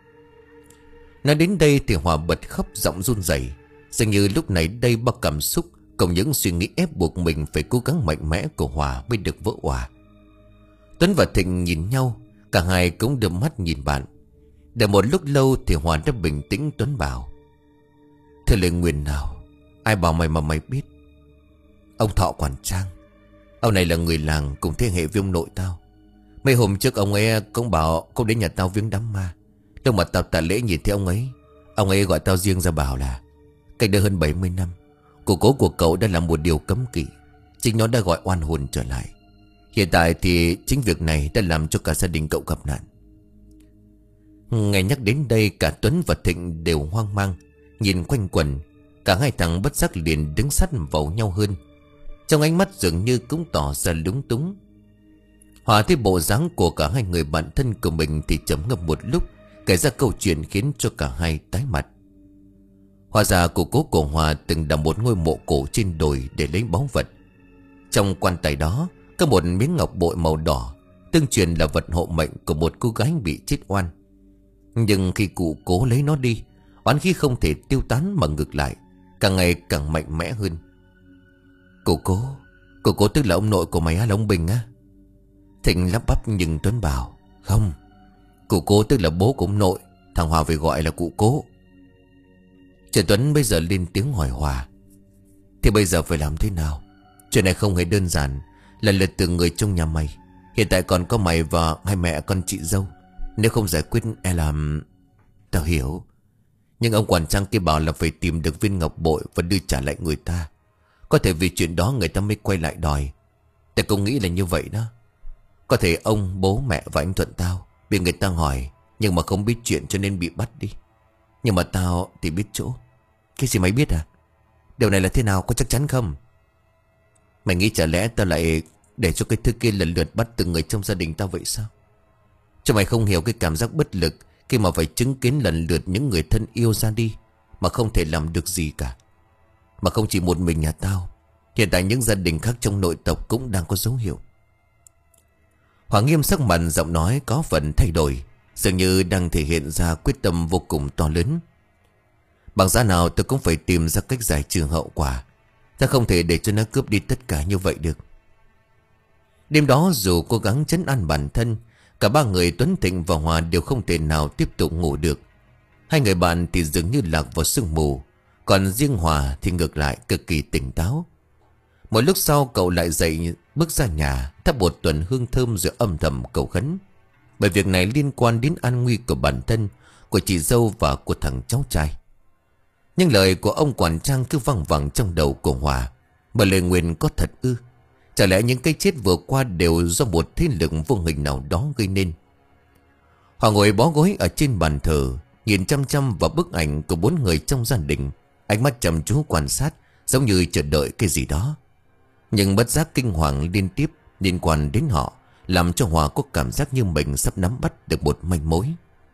Nói đến đây thì Hòa bật khóc giọng run rẩy. Dường như lúc này đây bao cảm xúc cùng những suy nghĩ ép buộc mình phải cố gắng mạnh mẽ của Hòa mới được vỡ òa. Tuấn và Thịnh nhìn nhau, cả hai cũng đưa mắt nhìn bạn. Để một lúc lâu thì Hòa đã bình tĩnh. Tuấn bảo: Thế lời nguyền nào ai bảo mày mà mày biết? Ông Thọ Quản Trang. Ông này là người làng cùng thế hệ với ông nội tao. Mấy hôm trước ông ấy cũng bảo không đến nhà tao viếng đám ma. Lúc mà tao tạ lễ nhìn thấy ông ấy, ông ấy gọi tao riêng ra bảo là cách đây hơn bảy mươi năm, cô cố của cậu đã làm một điều cấm kỵ. Chính nó đã gọi oan hồn trở lại. Hiện tại thì chính việc này đã làm cho cả gia đình cậu gặp nạn. Nghe nhắc đến đây cả Tuấn và Thịnh đều hoang mang, nhìn quanh quẩn. Cả hai thằng bất giác liền đứng sát vào nhau hơn. Trong ánh mắt dường như cũng tỏ ra lúng túng. Hòa thấy bộ dáng của cả hai người bạn thân của mình thì trầm ngâm một lúc, kể ra câu chuyện khiến cho cả hai tái mặt. Hóa ra cô cố của Hòa từng đặt một ngôi mộ cổ trên đồi để lấy báu vật. Trong quan tài đó có một miếng ngọc bội màu đỏ, tương truyền là vật hộ mệnh của một cô gái bị chết oan. Nhưng khi cụ cố lấy nó đi, oán khí không thể tiêu tán mà ngược lại càng ngày càng mạnh mẽ hơn. Cô cố Cô cố tức là ông nội của mày á, là ông Bình á? Thịnh lắp bắp nhưng Tuấn bảo: Không, cụ cố tức là bố của ông nội. Thằng Hòa phải gọi là cụ cố. Trời Tuấn bây giờ lên tiếng hỏi Hòa: Thì bây giờ phải làm thế nào? Chuyện này không hề đơn giản. Lần lượt từng người trong nhà mày. Hiện tại còn có mày và hai mẹ con chị dâu. Nếu không giải quyết e làm... Tao hiểu. Nhưng ông quản trang kia bảo là phải tìm được viên ngọc bội và đưa trả lại người ta. Có thể vì chuyện đó người ta mới quay lại đòi. Tao cũng nghĩ là như vậy đó. Có thể ông, bố, mẹ và anh Thuận tao bị người ta hỏi nhưng mà không biết chuyện cho nên bị bắt đi. Nhưng mà tao thì biết chỗ. Cái gì mày biết à? Điều này là thế nào, có chắc chắn không? Mày nghĩ chả lẽ tao lại để cho cái thứ kia lần lượt bắt từng người trong gia đình tao vậy sao? Cho mày không hiểu cái cảm giác bất lực khi mà phải chứng kiến lần lượt những người thân yêu ra đi mà không thể làm được gì cả. Mà không chỉ một mình nhà tao, hiện tại những gia đình khác trong nội tộc cũng đang có dấu hiệu. Hoàng nghiêm sắc mặt, giọng nói có phần thay đổi, dường như đang thể hiện ra quyết tâm vô cùng to lớn. Bằng giá nào tôi cũng phải tìm ra cách giải trừ hậu quả. Ta không thể để cho nó cướp đi tất cả như vậy được. Đêm đó dù cố gắng trấn an bản thân, cả ba người Tuấn, Thịnh và Hòa đều không thể nào tiếp tục ngủ được. Hai người bạn thì dường như lạc vào sương mù, còn riêng Hòa thì ngược lại cực kỳ tỉnh táo. Một lúc sau cậu lại dậy bước ra nhà, thắp một tuần hương thơm rồi âm thầm cầu khấn. Bởi việc này liên quan đến an nguy của bản thân, của chị dâu và của thằng cháu trai. Nhưng lời của ông quản trang cứ văng vẳng trong đầu của Hòa. Mà lời nguyền có thật ư? Chả lẽ những cái chết vừa qua đều do một thế lực vô hình nào đó gây nên? Hòa ngồi bó gối ở trên bàn thờ, nhìn chăm chăm vào bức ảnh của bốn người trong gia đình. Ánh mắt chăm chú quan sát, giống như chờ đợi cái gì đó. Nhưng bất giác kinh hoàng liên tiếp liên quan đến họ, làm cho Hòa có cảm giác như mình sắp nắm bắt được một manh mối.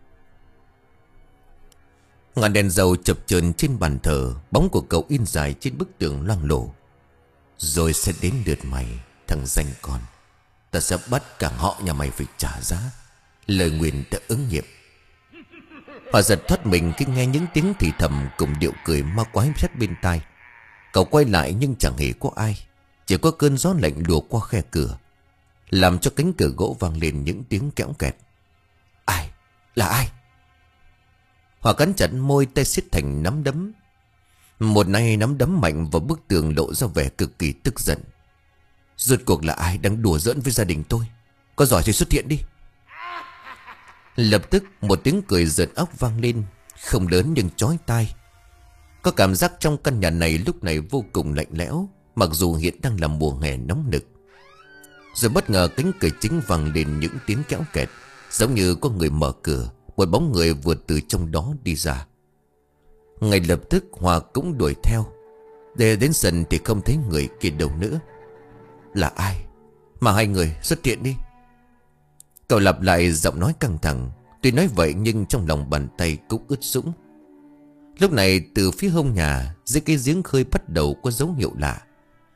Ngọn đèn dầu chập chờn trên bàn thờ, bóng của cậu in dài trên bức tường loang lổ. Rồi sẽ đến lượt mày, thằng danh con. Ta sẽ bắt cả họ nhà mày phải trả giá. Lời nguyền đã ứng nghiệm. Hòa giật thoát mình khi nghe những tiếng thì thầm cùng điệu cười ma quái sát bên tai. Cậu quay lại nhưng chẳng hề có ai. Chỉ có cơn gió lạnh lùa qua khe cửa, làm cho cánh cửa gỗ vang lên những tiếng kéo kẹt. Ai? Là ai? Hòa cắn chặt môi, tay siết thành nắm đấm. Một nay nắm đấm mạnh vào bức tường lộ ra vẻ cực kỳ tức giận. Rốt cuộc là ai đang đùa giỡn với gia đình tôi? Có giỏi thì xuất hiện đi. Lập tức một tiếng cười giận óc vang lên, không lớn nhưng chói tai. Có cảm giác trong căn nhà này lúc này vô cùng lạnh lẽo, mặc dù hiện đang là mùa hè nóng nực. Rồi bất ngờ cánh cửa chính vang lên những tiếng kéo kẹt, giống như có người mở cửa. Một bóng người vừa từ trong đó đi ra. Ngay lập tức Hòa cũng đuổi theo. Để đến sân thì không thấy người kia đâu nữa. Là ai mà hai người xuất hiện đi? Cậu lặp lại giọng nói căng thẳng. Tuy nói vậy nhưng trong lòng bàn tay cũng ướt sũng. Lúc này từ phía hông nhà, dưới cái giếng khơi bắt đầu có dấu hiệu lạ.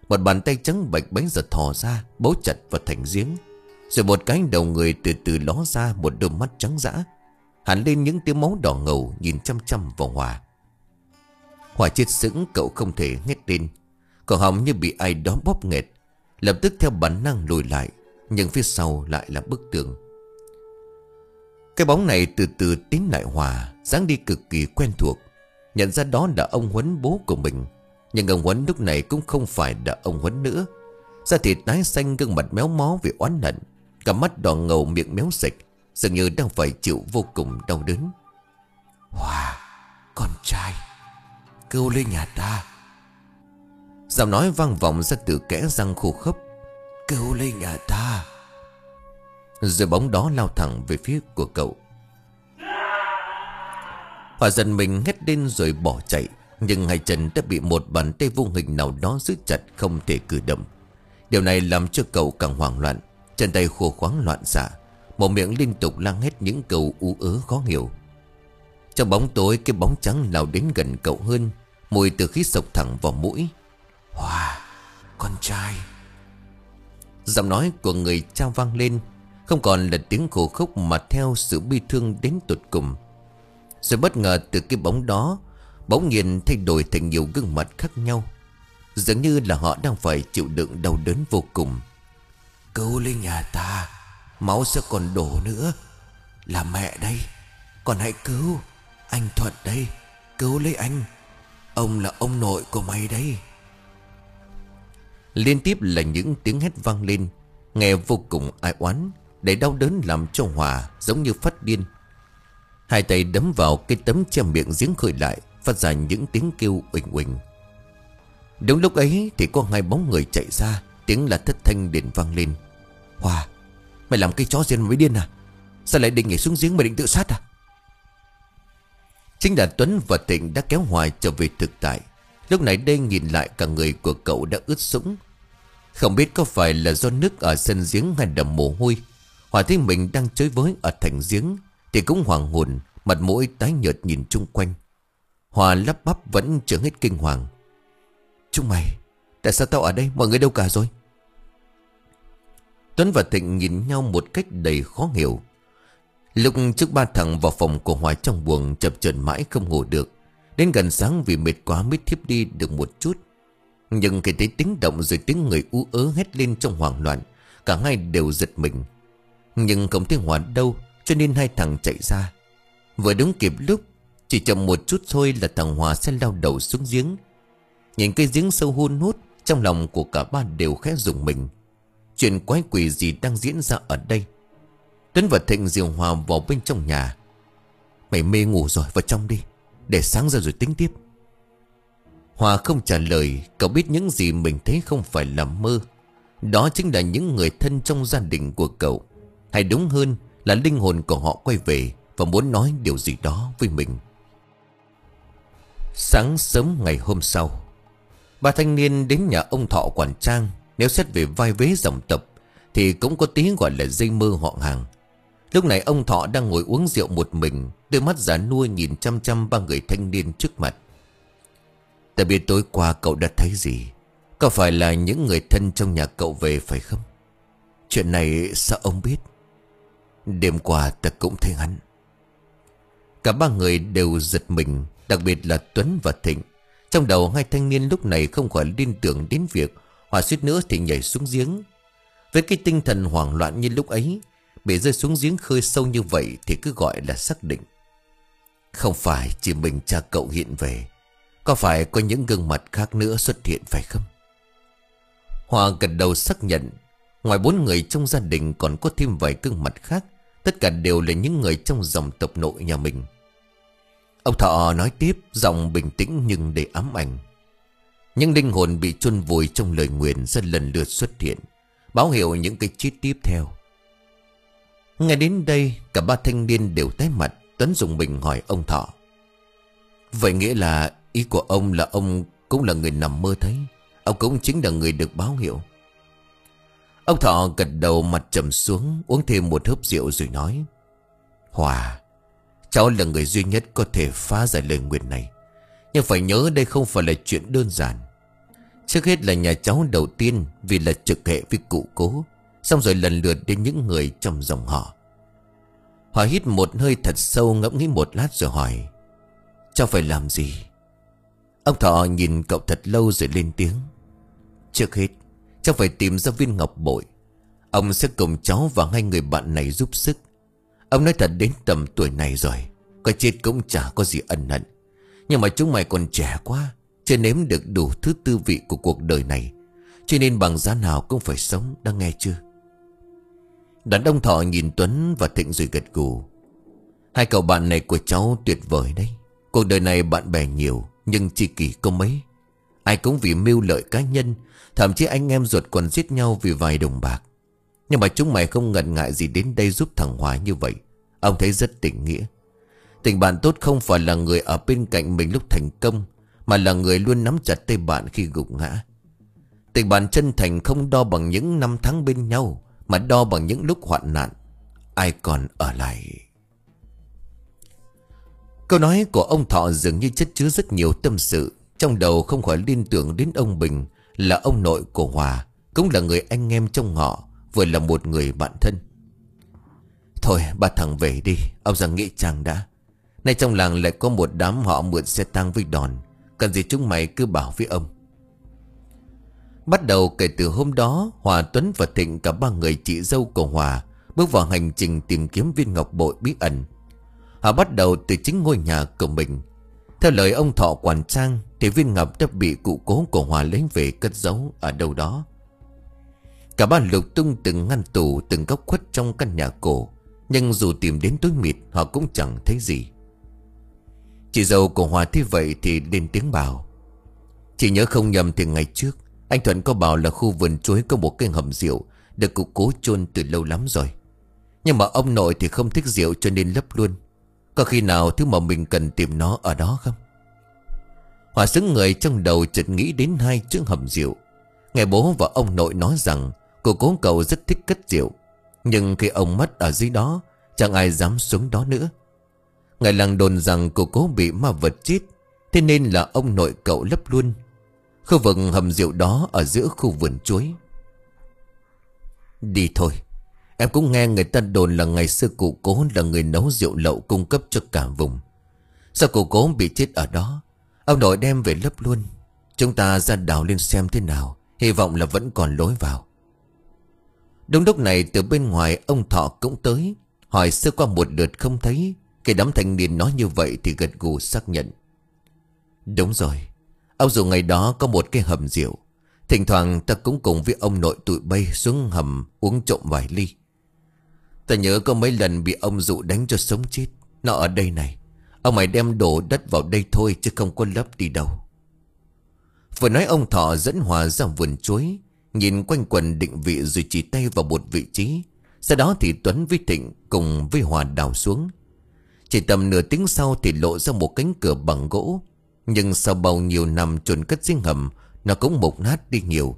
Một bàn tay trắng bệch bấy giờ thò ra, bấu chặt vào thành giếng. Rồi một cái đầu người từ từ ló ra, một đôi mắt trắng dã, hẳn lên những tia máu đỏ ngầu, nhìn chăm chăm vào Hòa. Hòa chết sững, cậu không thể hét lên. Cổ họng như bị ai đó bóp nghẹt, lập tức theo bản năng lùi lại. Nhưng phía sau lại là bức tường. Cái bóng này từ từ tiến lại Hòa, dáng đi cực kỳ quen thuộc. Nhận ra đó là ông Huấn, bố của mình. Nhưng ông Huấn lúc này cũng không phải là ông Huấn nữa. Da thịt tái xanh, gương mặt méo mó vì oán hận, cả mắt đỏ ngầu, miệng méo sạch, dường như đang phải chịu vô cùng đau đớn. Hòa, con trai, cứu lấy nhà ta. Giọng nói vang vọng ra từ kẽ răng khô khốc. Cứu lấy nhà ta. Rồi bóng đó lao thẳng về phía của cậu. Hòa giận mình hét lên rồi bỏ chạy. Nhưng hai chân đã bị một bàn tay vô hình nào đó giữ chặt, không thể cử động. Điều này làm cho cậu càng hoảng loạn. Chân tay khô khoáng loạn xạ, một miệng liên tục la hét những câu ú ớ khó hiểu. Trong bóng tối, cái bóng trắng lao đến gần cậu hơn, mùi từ khí sộc thẳng vào mũi. Hòa, con trai. Giọng nói của người cha vang lên, không còn là tiếng khổ khốc mà theo sự bi thương đến tột cùng. Rồi bất ngờ từ cái bóng đó bỗng nhiên thay đổi thành nhiều gương mặt khác nhau, dường như là họ đang phải chịu đựng đau đớn vô cùng. Cứu lấy nhà ta, máu sẽ còn đổ nữa. Là mẹ đây, con hãy cứu. Anh Thuận đây, cứu lấy anh. Ông là ông nội của mày đây. Liên tiếp là những tiếng hét vang lên, nghe vô cùng ai oán, để đau đớn làm cho Hòa giống như phát điên. Hai tay đấm vào cái tấm che miệng giếng khơi lại, phát ra những tiếng kêu uỳnh uỳnh. Đúng lúc ấy thì có hai bóng người chạy ra, tiếng là thất thanh điện vang lên. Hòa, mày làm cái chó riêng mới điên à? Sao lại định nhảy xuống giếng mà định tự sát à? Chính là Tuấn và Tịnh đã kéo Hòa trở về thực tại. Lúc này đây nhìn lại, cả người của cậu đã ướt sũng. Không biết có phải là do nước ở sân giếng hay đầm mồ hôi, Hòa thấy mình đang chơi với ở thành giếng thì cũng hoàng hồn, mặt mũi tái nhợt nhìn chung quanh. Hòa lắp bắp vẫn chưa hết kinh hoàng. Chúng mày, tại sao tao ở đây, mọi người đâu cả rồi? Tuấn và Thịnh nhìn nhau một cách đầy khó hiểu. Lúc trước ba thằng vào phòng của Hòa trong buồng chập chờn mãi không ngủ được. Đến gần sáng vì mệt quá mới thiếp đi được một chút. Nhưng khi thấy tiếng động rồi tiếng người ú ớ hét lên trong hoảng loạn, cả hai đều giật mình. Nhưng không thấy Hòa đâu, cho nên hai thằng chạy ra. Vừa đúng kịp lúc, chỉ chậm một chút thôi là thằng Hòa sẽ lao đầu xuống giếng. Nhìn cái giếng sâu hun hút, trong lòng của cả ba đều khẽ rùng mình. Chuyện quái quỷ gì đang diễn ra ở đây? Tuấn và Thịnh dìu Hòa vào bên trong nhà. Mày mê ngủ rồi, vào trong đi, để sáng ra rồi tính tiếp. Hòa không trả lời. Cậu biết những gì mình thấy không phải là mơ. Đó chính là những người thân trong gia đình của cậu, hay đúng hơn là linh hồn của họ quay về và muốn nói điều gì đó với mình. Sáng sớm ngày hôm sau, ba thanh niên đến nhà ông Thọ quản trang. Nếu xét về vai vế dòng tộc thì cũng có tí gọi là dây mơ họ hàng. Lúc này ông Thọ đang ngồi uống rượu một mình, đôi mắt già nua nhìn chăm chăm ba người thanh niên trước mặt. Ta biết tối qua cậu đã thấy gì. Có phải là những người thân trong nhà cậu về phải không? Chuyện này sao ông biết? Đêm qua ta cũng thấy hắn. Cả ba người đều giật mình, đặc biệt là Tuấn và Thịnh. Trong đầu hai thanh niên lúc này không khỏi liên tưởng đến việc Hòa suýt nữa thì nhảy xuống giếng. Với cái tinh thần hoảng loạn như lúc ấy, bị rơi xuống giếng khơi sâu như vậy thì cứ gọi là xác định. Không phải chỉ mình cha cậu hiện về, có phải có những gương mặt khác nữa xuất hiện phải không? Hòa gật đầu xác nhận. Ngoài bốn người trong gia đình còn có thêm vài gương mặt khác. Tất cả đều là những người trong dòng tộc nội nhà mình. Ông Thọ nói tiếp, giọng bình tĩnh nhưng đầy ám ảnh. Những linh hồn bị chôn vùi trong lời nguyền sẽ lần lượt xuất hiện, báo hiệu những cái chết tiếp theo. Ngay đến đây, cả ba thanh niên đều tái mặt. Tuấn dùng mình hỏi ông Thọ. Vậy nghĩa là ý của ông là ông cũng là người nằm mơ thấy, ông cũng chính là người được báo hiệu. Ông Thọ gật đầu, mặt trầm xuống, uống thêm một hớp rượu rồi nói. Hòa, cháu là người duy nhất có thể phá giải lời nguyền này. Nhưng phải nhớ đây không phải là chuyện đơn giản. Trước hết là nhà cháu đầu tiên vì là trực hệ với cụ Cố, xong rồi lần lượt đến những người trong dòng họ. Hòa hít một hơi thật sâu, ngẫm nghĩ một lát rồi hỏi: cháu phải làm gì? Ông Thọ nhìn cậu thật lâu rồi lên tiếng: trước hết cháu phải tìm ra viên ngọc bội. Ông sẽ cùng cháu và hai người bạn này giúp sức. Ông nói thật, đến tầm tuổi này rồi, có chết cũng chả có gì ân hận. Nhưng mà chúng mày còn trẻ quá, chưa nếm được đủ thứ tư vị của cuộc đời này, cho nên bằng giá nào cũng phải sống, đã nghe chưa? Đàn ông Thọ nhìn Tuấn và Thịnh rồi gật gù: hai cậu bạn này của cháu tuyệt vời đấy. Cuộc đời này bạn bè nhiều, nhưng tri kỷ có mấy. Ai cũng vì mưu lợi cá nhân, thậm chí anh em ruột còn giết nhau vì vài đồng bạc. Nhưng mà chúng mày không ngần ngại gì đến đây giúp thằng Hòa như vậy. Ông thấy rất tình nghĩa. Tình bạn tốt không phải là người ở bên cạnh mình lúc thành công, mà là người luôn nắm chặt tay bạn khi gục ngã. Tình bạn chân thành không đo bằng những năm tháng bên nhau, mà đo bằng những lúc hoạn nạn. Ai còn ở lại? Câu nói của ông Thọ dường như chất chứa rất nhiều tâm sự. Trong đầu không khỏi liên tưởng đến ông Bình, là ông nội của Hòa, cũng là người anh em trong họ, vừa là một người bạn thân. Thôi ba thằng về đi, ông ra nghĩa trang đã. Nay trong làng lại có một đám họ mượn xe tang với đòn, cần gì chúng mày cứ bảo với ông. Bắt đầu kể từ hôm đó, Hòa, Tuấn và Thịnh, cả ba người chị dâu của Hòa, bước vào hành trình tìm kiếm viên ngọc bội bí ẩn. Họ bắt đầu từ chính ngôi nhà của mình. Theo lời ông Thọ quản trang thì viên ngọc đã bị cụ Cố của Hòa lấy về cất giấu ở đâu đó. Cả ba lục tung từng ngăn tủ, từng góc khuất trong căn nhà cổ, nhưng dù tìm đến tối mịt họ cũng chẳng thấy gì. Chị dâu của Hòa thấy vậy thì lên tiếng bảo: chị nhớ không nhầm thì ngày trước anh Thuận có bảo là khu vườn chuối có một cái hầm rượu được cụ Cố chôn từ lâu lắm rồi. Nhưng mà ông nội thì không thích rượu cho nên lấp luôn. Có khi nào thứ mà mình cần tìm nó ở đó không? Hòa sững người, trong đầu chợt nghĩ đến hai chữ hầm rượu. Nghe bố và ông nội nói rằng cụ Cố cậu rất thích cất rượu, nhưng khi ông mất ở dưới đó, chẳng ai dám xuống đó nữa. Ngày làng đồn rằng cụ Cố bị ma vật chết, thế nên là ông nội cậu lấp luôn khu vực hầm rượu đó ở giữa khu vườn chuối. Đi thôi. Em cũng nghe người ta đồn là ngày xưa cụ Cố là người nấu rượu lậu cung cấp cho cả vùng. Sao cụ Cố bị chết ở đó, ông nội đem về lấp luôn. Chúng ta ra đào lên xem thế nào, hy vọng là vẫn còn lối vào. Đúng lúc này từ bên ngoài ông Thọ cũng tới, hỏi sơ qua một lượt không thấy. Cái đám thanh niên nói như vậy thì gật gù xác nhận: đúng rồi, ông dù ngày đó có một cái hầm rượu. Thỉnh thoảng ta cũng cùng với ông nội tụi bay xuống hầm uống trộm vài ly. Ta nhớ có mấy lần bị ông dụ đánh cho sống chết. Nó ở đây này, ông mày đem đổ đất vào đây thôi, chứ không có lấp đi đâu. Vừa nói ông Thọ dẫn Hòa ra vườn chuối, nhìn quanh quần định vị rồi chỉ tay vào một vị trí. Sau đó thì Tuấn với Thịnh cùng với Hòa đào xuống. Chỉ tầm nửa tiếng sau thì lộ ra một cánh cửa bằng gỗ, nhưng sau bao nhiêu năm chôn cất dưới hầm, nó cũng mục nát đi nhiều.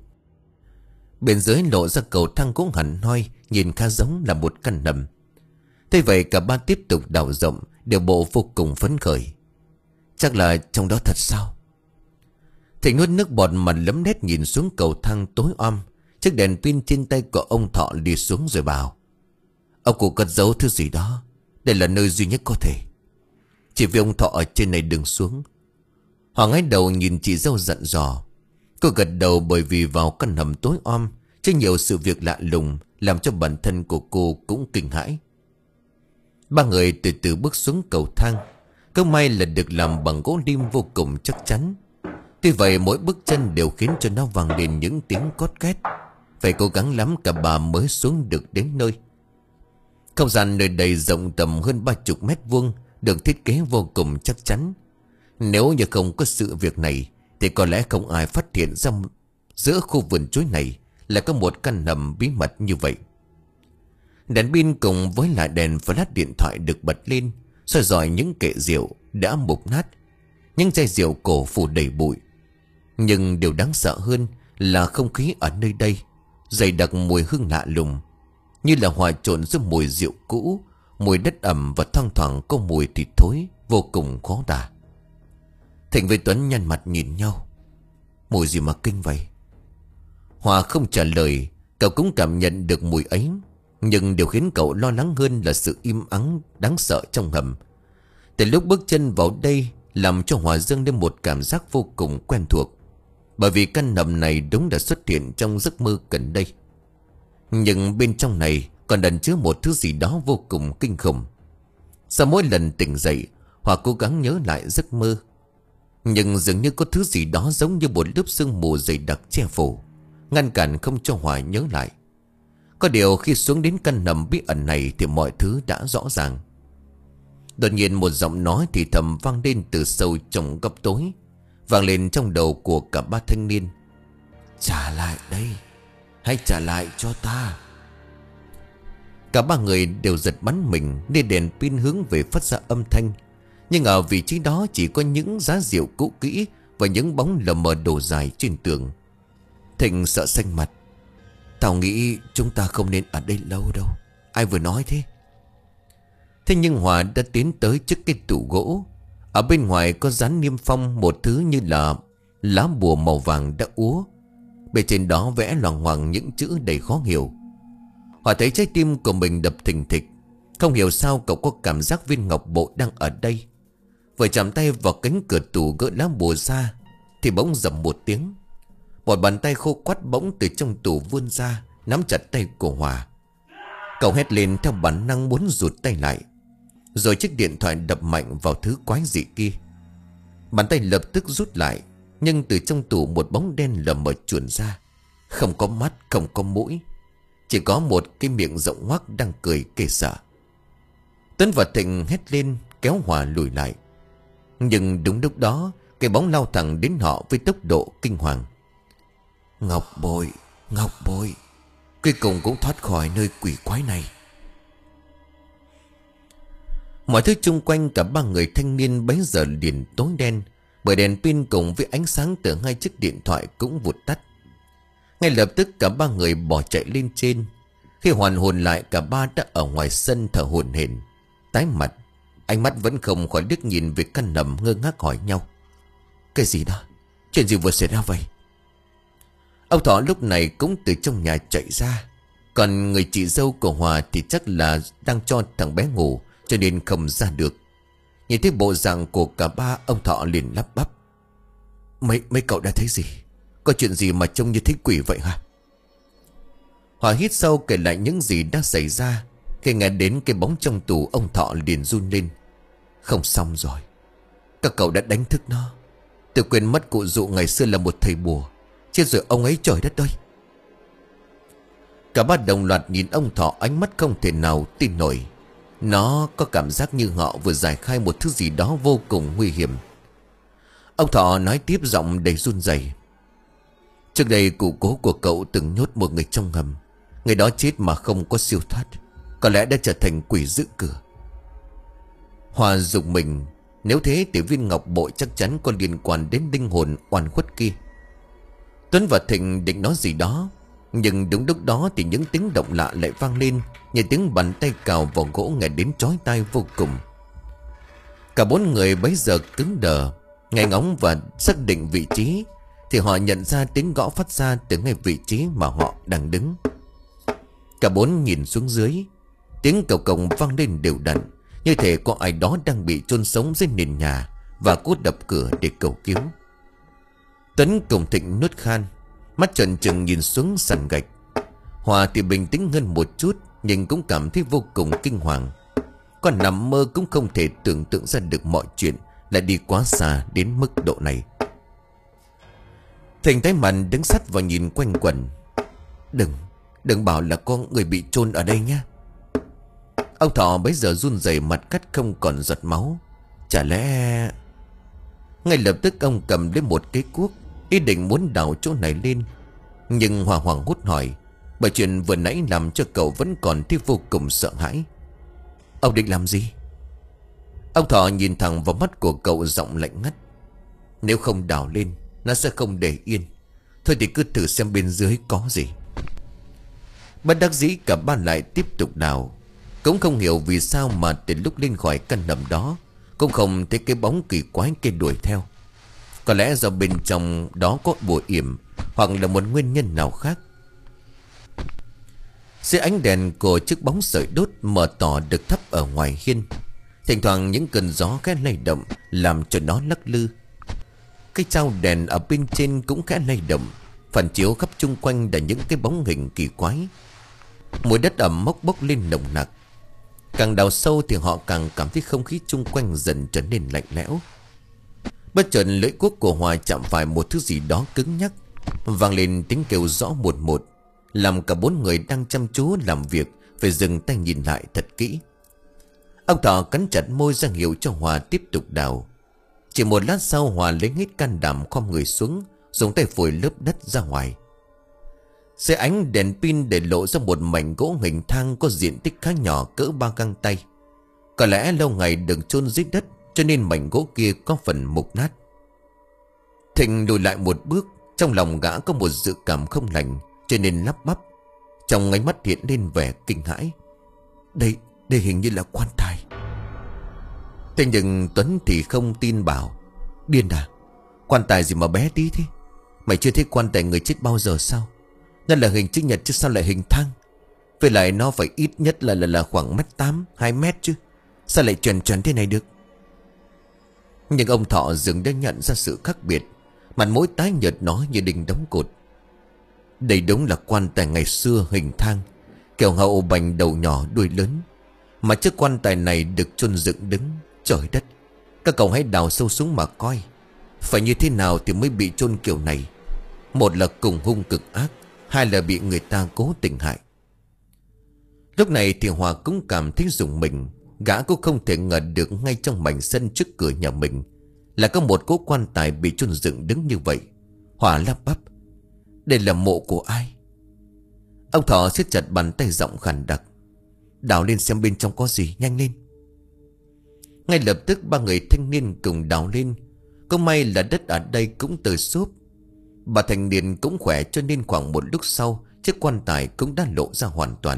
Bên dưới lộ ra cầu thang cũng hẳn hoi, nhìn khá giống là một căn hầm. Thế vậy cả ba tiếp tục đào rộng, điều bộ vô cùng phấn khởi. Chắc là trong đó thật sao? Thịnh nuốt nước bọt mà lấm nét nhìn xuống cầu thang tối om. Chiếc đèn pin trên tay của ông Thọ đi xuống rồi bảo: ông cụ cất giấu thứ gì đó, đây là nơi duy nhất có thể. Chỉ vì ông Thọ ở trên này đừng xuống. Hoàng ngay đầu nhìn chị dâu dặn dò. Cô gật đầu, bởi vì vào căn hầm tối om chứ nhiều sự việc lạ lùng làm cho bản thân của cô cũng kinh hãi. Ba người từ từ bước xuống cầu thang. Cứ may là được làm bằng gỗ lim vô cùng chắc chắn. Tuy vậy mỗi bước chân đều khiến cho nó vang lên những tiếng cót két. Phải cố gắng lắm cả bà mới xuống được đến nơi. Không gian nơi đây rộng tầm hơn ba chục mét vuông, được thiết kế vô cùng chắc chắn. Nếu như không có sự việc này thì có lẽ không ai phát hiện ra giữa khu vườn chuối này là có một căn hầm bí mật như vậy. Đèn pin cùng với lại đèn flash điện thoại được bật lên, soi rọi những kệ rượu đã mục nát, những chai rượu cổ phủ đầy bụi. Nhưng điều đáng sợ hơn là không khí ở nơi đây dày đặc mùi hương lạ lùng, như là hòa trộn giữa mùi rượu cũ, mùi đất ẩm và thoang thoảng có mùi thịt thối vô cùng khó tả. Thịnh với Tuấn nhăn mặt nhìn nhau. Mùi gì mà kinh vậy? Hòa không trả lời. Cậu cũng cảm nhận được mùi ấy. Nhưng điều khiến cậu lo lắng hơn là sự im ắng đáng sợ trong hầm. Từ lúc bước chân vào đây, làm cho Hòa dâng lên một cảm giác vô cùng quen thuộc. Bởi vì căn hầm này đúng đã xuất hiện trong giấc mơ gần đây. Nhưng bên trong này còn ẩn chứa một thứ gì đó vô cùng kinh khủng. Sau mỗi lần tỉnh dậy, Hòa cố gắng nhớ lại giấc mơ. Nhưng dường như có thứ gì đó giống như một lớp sương mù dày đặc che phủ, ngăn cản không cho Hòa nhớ lại. Có điều khi xuống đến căn hầm bí ẩn này thì mọi thứ đã rõ ràng. Đột nhiên một giọng nói thì thầm vang lên từ sâu trong góc tối, vang lên trong đầu của cả ba thanh niên. Trả lại đây, hãy trả lại cho ta. Cả ba người đều giật bắn mình, nên đèn pin hướng về phát ra âm thanh. Nhưng ở vị trí đó chỉ có những giá rượu cũ kỹ và những bóng lờ mờ đổ dài trên tường. Thịnh sợ xanh mặt. Tao nghĩ chúng ta không nên ở đây lâu đâu. Ai vừa nói thế? Thế nhưng Hòa đã tiến tới trước cái tủ gỗ. Ở bên ngoài có dán niêm phong một thứ như là lá bùa màu vàng đã úa. Bên trên đó vẽ loằng ngoằng những chữ đầy khó hiểu. Hòa thấy trái tim của mình đập thình thịch. Không hiểu sao cậu có cảm giác viên ngọc bội đang ở đây. Vừa chạm tay vào cánh cửa tủ gỡ lá bùa ra thì bỗng rầm một tiếng. Một bàn tay khô quắt bỗng từ trong tủ vươn ra, nắm chặt tay của Hòa. Cậu hét lên theo bản năng muốn rụt tay lại. Rồi chiếc điện thoại đập mạnh vào thứ quái dị kia. Bàn tay lập tức rút lại. Nhưng từ trong tủ một bóng đen lờ mờ chuồn ra. Không có mắt, không có mũi, chỉ có một cái miệng rộng ngoác đang cười kê sợ. Tuấn và Thịnh hét lên kéo Hòa lùi lại. Nhưng đúng lúc đó, cái bóng lao thẳng đến họ với tốc độ kinh hoàng. Ngọc bội, ngọc bội, cuối cùng cũng thoát khỏi nơi quỷ quái này. Mọi thứ chung quanh cả ba người thanh niên bấy giờ liền tối đen, bởi đèn pin cùng với ánh sáng từ hai chiếc điện thoại cũng vụt tắt. Ngay lập tức cả ba người bỏ chạy lên trên. Khi hoàn hồn lại, cả ba đã ở ngoài sân thở hổn hển, tái mặt, ánh mắt vẫn không khỏi liếc nhìn về căn hầm, ngơ ngác hỏi nhau. Cái gì đó? Chuyện gì vừa xảy ra vậy? Ông Thọ lúc này cũng từ trong nhà chạy ra. Còn người chị dâu của Hòa thì chắc là đang cho thằng bé ngủ, cho nên không ra được. Nhìn thấy bộ dạng của cả ba, ông Thọ liền lắp bắp. Mấy, mấy cậu đã thấy gì? Có chuyện gì mà trông như thấy quỷ vậy hả? Hòa hít sâu kể lại những gì đã xảy ra. Khi nghe đến cái bóng trong tủ, ông Thọ liền run lên. Không xong rồi, các cậu đã đánh thức nó. Tôi quên mất cụ Dụ ngày xưa là một thầy bùa. Chết rồi ông ấy, trời đất ơi. Cả ba đồng loạt nhìn ông Thọ, ánh mắt không thể nào tin nổi. Nó có cảm giác như họ vừa giải khai một thứ gì đó vô cùng nguy hiểm. Ông Thọ nói tiếp giọng đầy run rẩy. Trước đây cụ cố của cậu từng nhốt một người trong hầm. Người đó chết mà không có siêu thoát, có lẽ đã trở thành quỷ giữ cửa. Hòa rùng mình. Nếu thế thì viên ngọc bội chắc chắn có liên quan đến linh hồn oan khuất kia. Tuấn và Thịnh định nói gì đó, nhưng đúng lúc đó thì những tiếng động lạ lại vang lên, như tiếng bàn tay cào vào gỗ nghe đến chói tai vô cùng. Cả bốn người bấy giờ cứng đờ, nghe ngóng và xác định vị trí thì họ nhận ra tiếng gõ phát ra từ ngay vị trí mà họ đang đứng. Cả bốn nhìn xuống dưới. Tiếng cầu cồng vang lên đều đặn, như thể có ai đó đang bị chôn sống dưới nền nhà và cố đập cửa để cầu cứu. Tuấn cùng Thịnh nuốt khan, mắt trợn trừng nhìn xuống sàn gạch. Hòa thì bình tĩnh hơn một chút, nhưng cũng cảm thấy vô cùng kinh hoàng. Còn nằm mơ cũng không thể tưởng tượng ra được mọi chuyện lại đi quá xa đến mức độ này. Thịnh tái mặt đứng sát và nhìn quanh quẩn. Đừng, đừng bảo là có người bị chôn ở đây nhé. Ông Thọ bấy giờ run rẩy, mặt cắt không còn giọt máu. Chả lẽ... Ngay lập tức ông cầm lên một cái cuốc, ý định muốn đào chỗ này lên. Nhưng Hòa hoảng hốt hỏi, bởi chuyện vừa nãy làm cho cậu vẫn còn thấy vô cùng sợ hãi. Ông định làm gì? Ông Thọ nhìn thẳng vào mắt của cậu, giọng lạnh ngắt. Nếu không đào lên, nó sẽ không để yên. Thôi thì cứ thử xem bên dưới có gì. Bất đắc dĩ cả ba lại tiếp tục đào. Cũng không hiểu vì sao mà từ lúc lên khỏi căn hầm đó cũng không thấy cái bóng kỳ quái kia đuổi theo. Có lẽ do bên trong đó có bùa yểm, hoặc là một nguyên nhân nào khác. Dưới ánh đèn của chiếc bóng sưởi đốt mờ tỏ được thắp ở ngoài hiên, thỉnh thoảng những cơn gió khẽ lay động làm cho nó lắc lư. Cái trao đèn ở bên trên cũng khẽ lay động, phản chiếu khắp chung quanh là những cái bóng hình kỳ quái. Mùi đất ẩm mốc bốc lên nồng nặc. Càng đào sâu thì họ càng cảm thấy không khí chung quanh dần trở nên lạnh lẽo. Bất chợt lưỡi cuốc của Hòa chạm phải một thứ gì đó cứng nhắc, vang lên tiếng kêu rõ một một, làm cả bốn người đang chăm chú làm việc phải dừng tay nhìn lại thật kỹ. Ông Thọ cắn chặt môi ra hiệu cho Hòa tiếp tục đào. Chỉ một lát sau, Hòa lấy hết can đảm khom người xuống, dùng tay phủi lớp đất ra ngoài. Dưới ánh đèn pin để lộ ra một mảnh gỗ hình thang có diện tích khá nhỏ, cỡ ba găng tay. Có lẽ lâu ngày được chôn dưới đất cho nên mảnh gỗ kia có phần mục nát. Thịnh lùi lại một bước, trong lòng gã có một dự cảm không lành, cho nên lắp bắp. Trong ánh mắt hiện lên vẻ kinh hãi. Đây, đây hình như là quan tài. Thế nhưng Tuấn thì không tin, bảo: Điên à, quan tài gì mà bé tí thế? Mày chưa thấy quan tài người chết bao giờ sao? Nó là hình chữ nhật chứ sao lại hình thang? Với lại nó phải ít nhất là là, là khoảng mét tám, hai mét chứ. Sao lại tròn tròn thế này được? Nhưng ông Thọ dường đã nhận ra sự khác biệt, mặt mũi tái nhợt nói như đinh đóng cột. Đây đúng là quan tài ngày xưa hình thang, kiểu hậu bành đầu nhỏ đuôi lớn. Mà chiếc quan tài này được chôn dựng đứng. Trời đất, các cậu hãy đào sâu xuống mà coi. Phải như thế nào thì mới bị chôn kiểu này? Một là cùng hung cực ác, hai là bị người ta cố tình hại. Lúc này thì Hòa cũng cảm thấy rùng mình. Gã cũng không thể ngờ được ngay trong mảnh sân trước cửa nhà mình là có một cố quan tài bị chôn dựng đứng như vậy. Hòa lắp bắp: Đây là mộ của ai? Ông Thọ siết chặt bàn tay, giọng khàn đặc: Đào lên xem bên trong có gì, nhanh lên. Ngay lập tức ba người thanh niên cùng đào lên. Có may là đất ở đây cũng tơi xốp. Bà thanh niên cũng khỏe, cho nên khoảng một lúc sau chiếc quan tài cũng đã lộ ra hoàn toàn.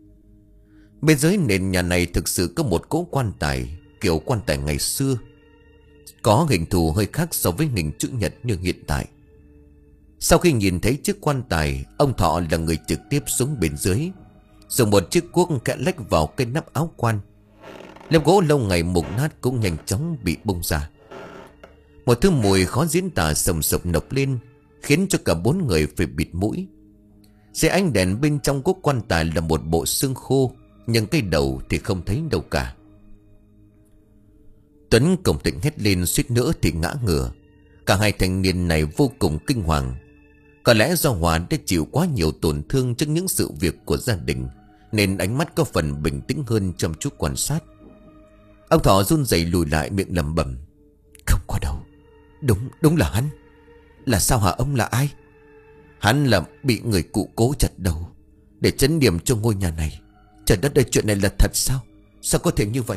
Bên dưới nền nhà này thực sự có một cỗ quan tài, kiểu quan tài ngày xưa, có hình thù hơi khác so với hình chữ nhật như hiện tại. Sau khi nhìn thấy chiếc quan tài, ông Thọ là người trực tiếp xuống bên dưới, dùng một chiếc cuốc kẽ lách vào cái nắp áo quan. Lớp gỗ lâu ngày mục nát cũng nhanh chóng bị bung ra. Một thứ mùi khó diễn tả sầm sập nộc lên, khiến cho cả bốn người phải bịt mũi. Dưới ánh đèn bên trong cốc quan tài là một bộ xương khô, nhưng cái đầu thì không thấy đâu cả. Tuấn cùng Tịnh hét lên suýt nữa thì ngã ngửa. Cả hai thanh niên này vô cùng kinh hoàng. Có lẽ do Hòa đã chịu quá nhiều tổn thương trước những sự việc của gia đình, nên ánh mắt có phần bình tĩnh hơn, chăm chút quan sát. Ông Thọ run rẩy lùi lại, miệng lẩm bẩm: Không có đâu. Đúng, đúng là hắn. Là sao hả ông, là ai? Hắn là bị người cụ cố chặt đầu để trấn điểm cho ngôi nhà này. Trời đất ơi, chuyện này là thật sao? Sao có thể như vậy?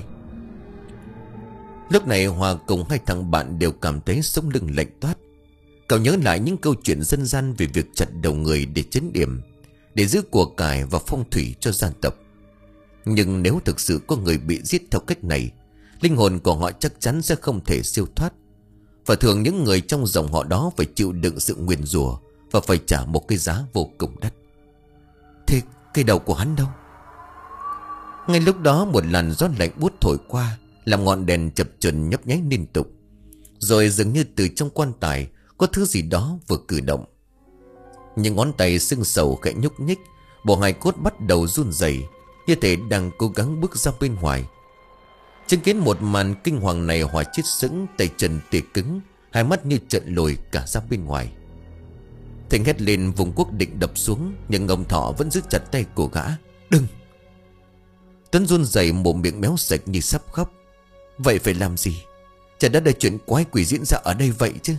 Lúc này Hòa cùng hai thằng bạn đều cảm thấy sống lưng lạnh toát. Cậu nhớ lại những câu chuyện dân gian về việc chặt đầu người để trấn điểm, để giữ của cải và phong thủy cho gia tộc. Nhưng nếu thực sự có người bị giết theo cách này, linh hồn của họ chắc chắn sẽ không thể siêu thoát. Và thường những người trong dòng họ đó phải chịu đựng sự nguyền rủa và phải trả một cái giá vô cùng đắt. Thế cây đầu của hắn đâu? Ngay lúc đó một làn gió lạnh buốt thổi qua, làm ngọn đèn chập chờn nhấp nháy liên tục. Rồi dường như từ trong quan tài có thứ gì đó vừa cử động. Những ngón tay sưng sầu khẽ nhúc nhích, bộ hài cốt bắt đầu run rẩy, như thể đang cố gắng bước ra bên ngoài. Chứng kiến một màn kinh hoàng này, Hòa chết sững, tay chân tê cứng, hai mắt như trợn lồi cả ra bên ngoài. Thịnh hét lên vùng cuốc định đập xuống, nhưng ông Thọ vẫn giữ chặt tay của gã. Đừng! Tuấn run rẩy, mồm miệng méo sạch như sắp khóc. Vậy phải làm gì? Chả đã đời chuyện quái quỷ diễn ra ở đây vậy chứ.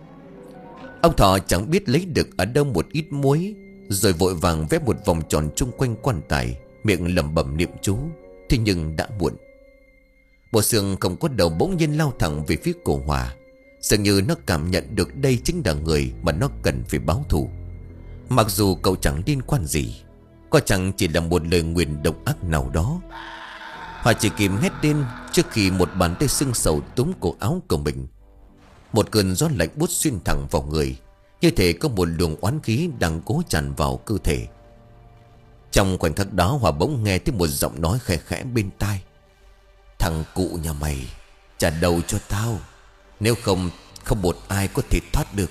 Ông Thọ chẳng biết lấy được ở đâu một ít muối, rồi vội vàng vẽ một vòng tròn chung quanh quan tài, miệng lẩm bẩm niệm chú. Thế nhưng đã muộn. Bộ xương không có đầu bỗng nhiên lao thẳng về phía cổ Hòa, dường như nó cảm nhận được đây chính là người mà nó cần phải báo thù. Mặc dù cậu chẳng liên quan gì, có chẳng chỉ là một lời nguyền độc ác nào đó. Hòa chỉ kìm hét lên trước khi một bàn tay sưng sầu túm cổ áo của mình. Một cơn gió lạnh buốt xuyên thẳng vào người, như thể có một luồng oán khí đang cố tràn vào cơ thể. Trong khoảnh khắc đó, Hòa bỗng nghe thấy một giọng nói khẽ khẽ bên tai: "Thằng cụ nhà mày, trả đầu cho tao, nếu không không một ai có thể thoát được."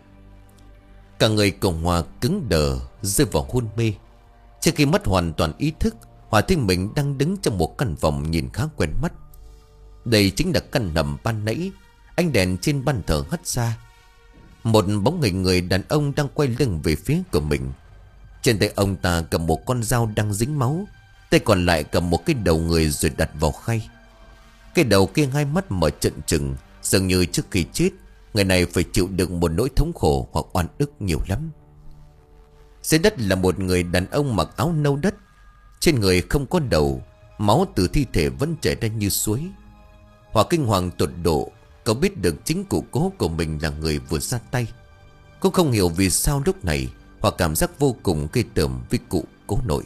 Cả người của Hòa cứng đờ, rơi vào hôn mê. Trước khi mất hoàn toàn ý thức, Hòa thấy mình đang đứng trong một căn phòng nhìn khá quen mắt. Đây chính là căn hầm ban nãy ánh đèn trên ban thờ hắt ra. Một bóng hình người đàn ông đang quay lưng về phía của mình. Trên tay ông ta cầm một con dao đang dính máu, tay còn lại cầm một cái đầu người rồi đặt vào khay. Cái đầu kia hai mắt mở trợn trừng, dường như trước khi chết người này phải chịu đựng một nỗi thống khổ hoặc oan ức nhiều lắm. Dưới đất là một người đàn ông mặc áo nâu đất, trên người không có đầu, máu từ thi thể vẫn chảy ra như suối. Hòa kinh hoàng tột độ, cậu biết được chính cụ cố của mình là người vừa ra tay. Cô không hiểu vì sao lúc này Hòa cảm giác vô cùng ghê tởm với cụ cố nội.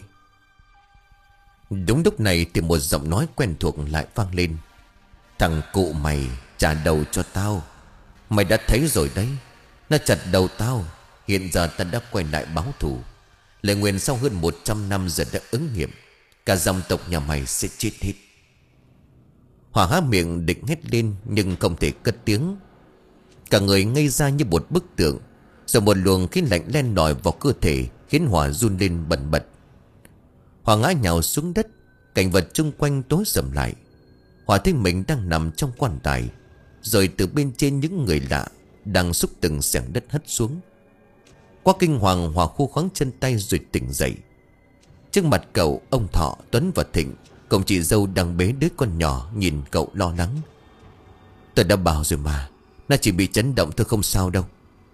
Đúng lúc này thì một giọng nói quen thuộc lại vang lên: "Thằng cụ mày, trả đầu cho tao. Mày đã thấy rồi đấy, nó chặt đầu tao. Hiện giờ ta đã quay lại báo thù. Lời nguyền sau hơn một trăm năm giờ đã ứng nghiệm. Cả dòng tộc nhà mày sẽ chết hết." Hòa há miệng định hét lên nhưng không thể cất tiếng. Cả người ngây ra như một bức tượng. Rồi một luồng khí lạnh len lỏi vào cơ thể, khiến Hòa run lên bần bật. Hòa ngã nhào xuống đất, cảnh vật chung quanh tối sầm lại. Hòa thấy mình đang nằm trong quan tài, rồi từ bên trên những người lạ đang xúc từng xẻng đất hất xuống. Quá kinh hoàng, Hòa khô khoắng chân tay rồi tỉnh dậy. Trước mặt cậu, ông Thọ, Tuấn và Thịnh cùng chị dâu đang bế đứa con nhỏ nhìn cậu lo lắng. "Tôi đã bảo rồi mà, nó chỉ bị chấn động thôi, không sao đâu."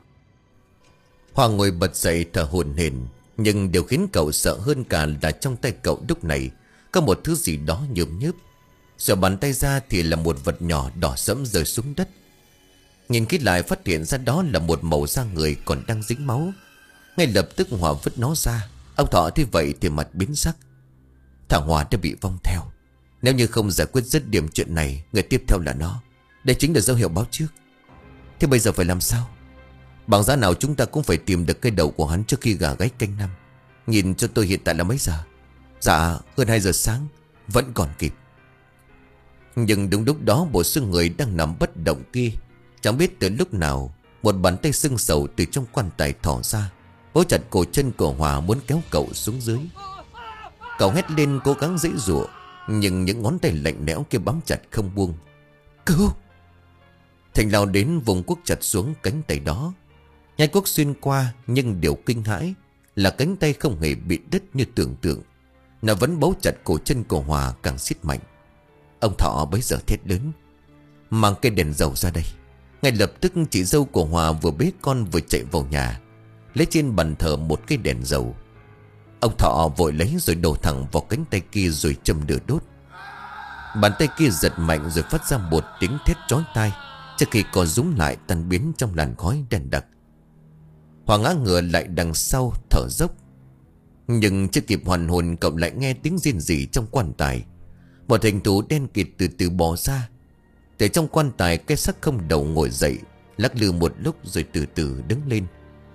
Hòa ngồi bật dậy thở hổn hển, nhưng điều khiến cậu sợ hơn cả là trong tay cậu lúc này có một thứ gì đó nhớm nhớp. Rồi bàn tay ra thì là một vật nhỏ đỏ sẫm rơi xuống đất. Nhìn kỹ lại phát hiện ra đó là một mẩu da người còn đang dính máu. Ngay lập tức Hòa vứt nó ra. Ông Thọ thấy vậy thì mặt biến sắc. Thằng Hòa đã bị vong theo. Nếu như không giải quyết dứt điểm chuyện này, người tiếp theo là nó. Đây chính là dấu hiệu báo trước. Thế bây giờ phải làm sao? Bằng giá nào chúng ta cũng phải tìm được cái đầu của hắn trước khi gà gáy canh năm. Nhìn cho tôi hiện tại là mấy giờ? Dạ hơn hai giờ sáng. Vẫn còn kịp. Nhưng đúng lúc đó bộ xương người đang nằm bất động kia, chẳng biết từ lúc nào một bàn tay sưng sầu từ trong quan tài thỏ ra, bấu chặt cổ chân của Hòa muốn kéo cậu xuống dưới. Cậu hét lên cố gắng giãy giụa, nhưng những ngón tay lạnh lẽo kia bám chặt không buông. "Cứu!" Thành lao đến vùng cuốc chặt xuống cánh tay đó. Nhai cuốc xuyên qua, nhưng điều kinh hãi là cánh tay không hề bị đứt như tưởng tượng. Nó vẫn bấu chặt cổ chân của Hòa càng siết mạnh. Ông Thọ bấy giờ thét lớn: "Mang cây đèn dầu ra đây." Ngay lập tức chị dâu của Hòa vừa bế con vừa chạy vào nhà, lấy trên bàn thờ một cây đèn dầu. Ông Thọ vội lấy rồi đổ thẳng vào cánh tay kia rồi châm lửa đốt. Bàn tay kia giật mạnh rồi phát ra một tiếng thét chói tai, trước khi co rúm lại tan biến trong làn khói đen đặc. Hòa ngã ngửa lại đằng sau thở dốc. Nhưng chưa kịp hoàn hồn, cậu lại nghe tiếng rên rỉ trong quan tài. Một hình thù đen kịt từ từ bò ra. Từ trong quan tài, cái xác không đầu ngồi dậy, lắc lư một lúc rồi từ từ đứng lên.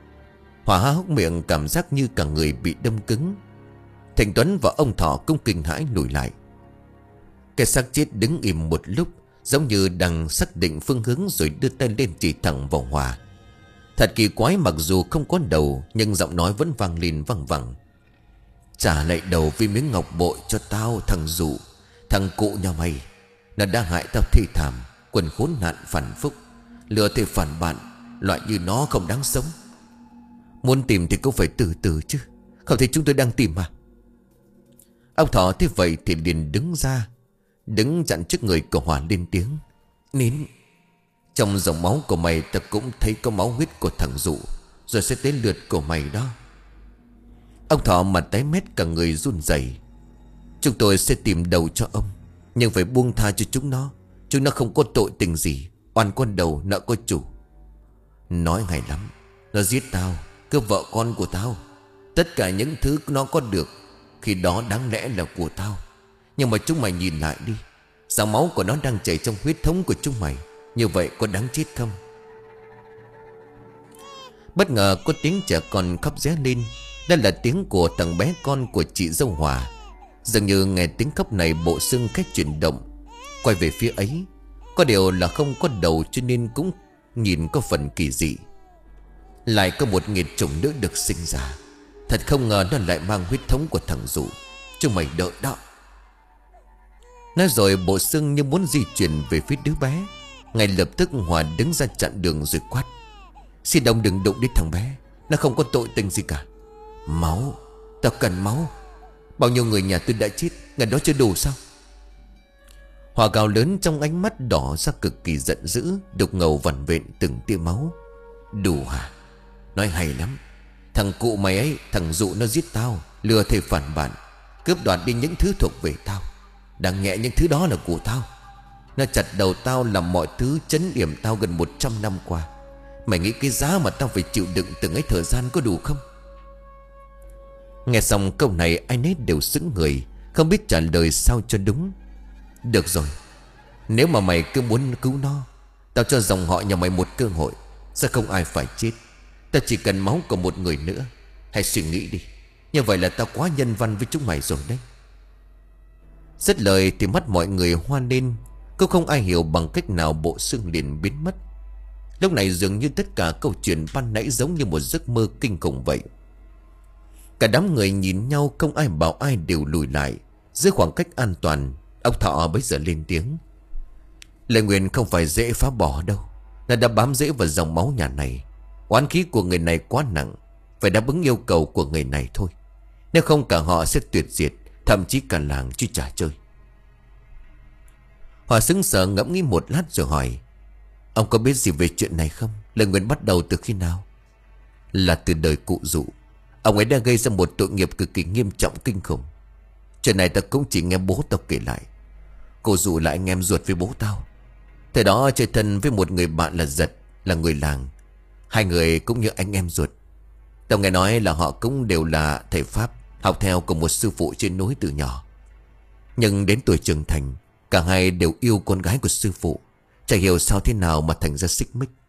Hòa há hốc miệng, cảm giác như cả người bị đâm cứng. Thành Tuấn và ông Thọ cũng kinh hãi lùi lại. Cái xác chết đứng im một lúc, giống như đang xác định phương hướng, rồi đưa tay lên chỉ thẳng vào Hòa. Thật kỳ quái, mặc dù không có đầu nhưng giọng nói vẫn vang lên văng vẳng: "Trả lại đầu với miếng ngọc bội cho tao thằng dụ. Thằng cụ nhà mày, nó đã hại tao thê thảm. Quần khốn nạn phản phúc, lừa thề phản bạn, loại như nó không đáng sống. Muốn tìm thì cũng phải từ từ chứ, không thấy chúng tôi đang tìm mà." Ông Thọ thế vậy thì liền đứng ra, đứng chặn trước người của Hòa lên tiếng: "Nín. Trong dòng máu của mày ta cũng thấy có máu huyết của thằng dụ, rồi sẽ tới lượt của mày đó." Ông Thọ mặt tái mét, cả người run rẩy. "Chúng tôi sẽ tìm đầu cho ông, nhưng phải buông tha cho chúng nó. Chúng nó không có tội tình gì, oan con đầu nợ có chủ." "Nói hay lắm. Nó giết tao, cướp vợ con của tao. Tất cả những thứ nó có được khi đó đáng lẽ là của tao. Nhưng mà chúng mày nhìn lại đi, dòng máu của nó đang chảy trong huyết thống của chúng mày. Như vậy có đáng chết không? Bất ngờ có tiếng trẻ con khóc ré lên. Đó là tiếng của thằng bé con của chị dâu Hòa. Dường như nghe tiếng khóc này, Bộ Xương cách chuyển động, quay về phía ấy. Có điều là không có đầu cho nên cũng nhìn có phần kỳ dị. Lại có một nghiệt chủng nữa được sinh ra. Thật không ngờ nó lại mang huyết thống của thằng Dụ. Chúng mày đợi đó. Nói rồi Bộ Xương như muốn di chuyển về phía đứa bé. Ngay lập tức Hòa đứng ra chặn đường rồi quát: Xin ông đừng đụng đến thằng bé, nó không có tội tình gì cả. Máu, tao cần máu. Bao nhiêu người nhà tôi đã chết, ngày đó chưa đủ sao? Hòa gào lớn trong ánh mắt đỏ ra cực kỳ giận dữ, đục ngầu vằn vện từng tia máu. Đủ hả? Nói hay lắm. Thằng cụ mày ấy, thằng Dụ nó giết tao, lừa thầy phản bản, cướp đoạt đi những thứ thuộc về tao. Đáng nhẹ những thứ đó là của tao. Nó chặt đầu tao, làm mọi thứ trấn yểm tao gần một trăm năm qua. Mày nghĩ cái giá mà tao phải chịu đựng từng ấy thời gian có đủ không? Nghe xong câu này ai nấy đều sững người, không biết trả lời sao cho đúng. Được rồi, nếu mà mày cứ muốn cứu nó, tao cho dòng họ nhà mày một cơ hội. Sẽ không ai phải chết. Tao chỉ cần máu của một người nữa. Hãy suy nghĩ đi. Như vậy là tao quá nhân văn với chúng mày rồi đấy. Dứt lời thì mắt mọi người hoa lên. Cũng không ai hiểu bằng cách nào Bộ Xương liền biến mất. Lúc này dường như tất cả câu chuyện ban nãy giống như một giấc mơ kinh khủng vậy. Cả đám người nhìn nhau, không ai bảo ai, đều lùi lại giữ khoảng cách an toàn. Ông Thọ bấy giờ lên tiếng: Lời nguyền không phải dễ phá bỏ đâu. Nó đã bám rễ vào dòng máu nhà này. Oán khí của người này quá nặng, phải đáp ứng yêu cầu của người này thôi. Nếu không cả họ sẽ tuyệt diệt, thậm chí cả làng chứ chả chơi. Hòa sững sờ ngẫm nghĩ một lát rồi hỏi: Ông có biết gì về chuyện này không? Lời nguyền bắt đầu từ khi nào? Là từ đời cụ Dụ. Ông ấy đã gây ra một tội nghiệp cực kỳ nghiêm trọng kinh khủng. Chuyện này ta cũng chỉ nghe bố tao kể lại. Cụ Dụ là anh em ruột với bố tao. Thời đó chơi thân với một người bạn là Giật, là người làng. Hai người cũng như anh em ruột. Tao nghe nói là họ cũng đều là thầy Pháp, học theo của một sư phụ trên núi từ nhỏ. Nhưng đến tuổi trưởng thành, cả hai đều yêu con gái của sư phụ. Chả hiểu sao thế nào mà thành ra xích mích.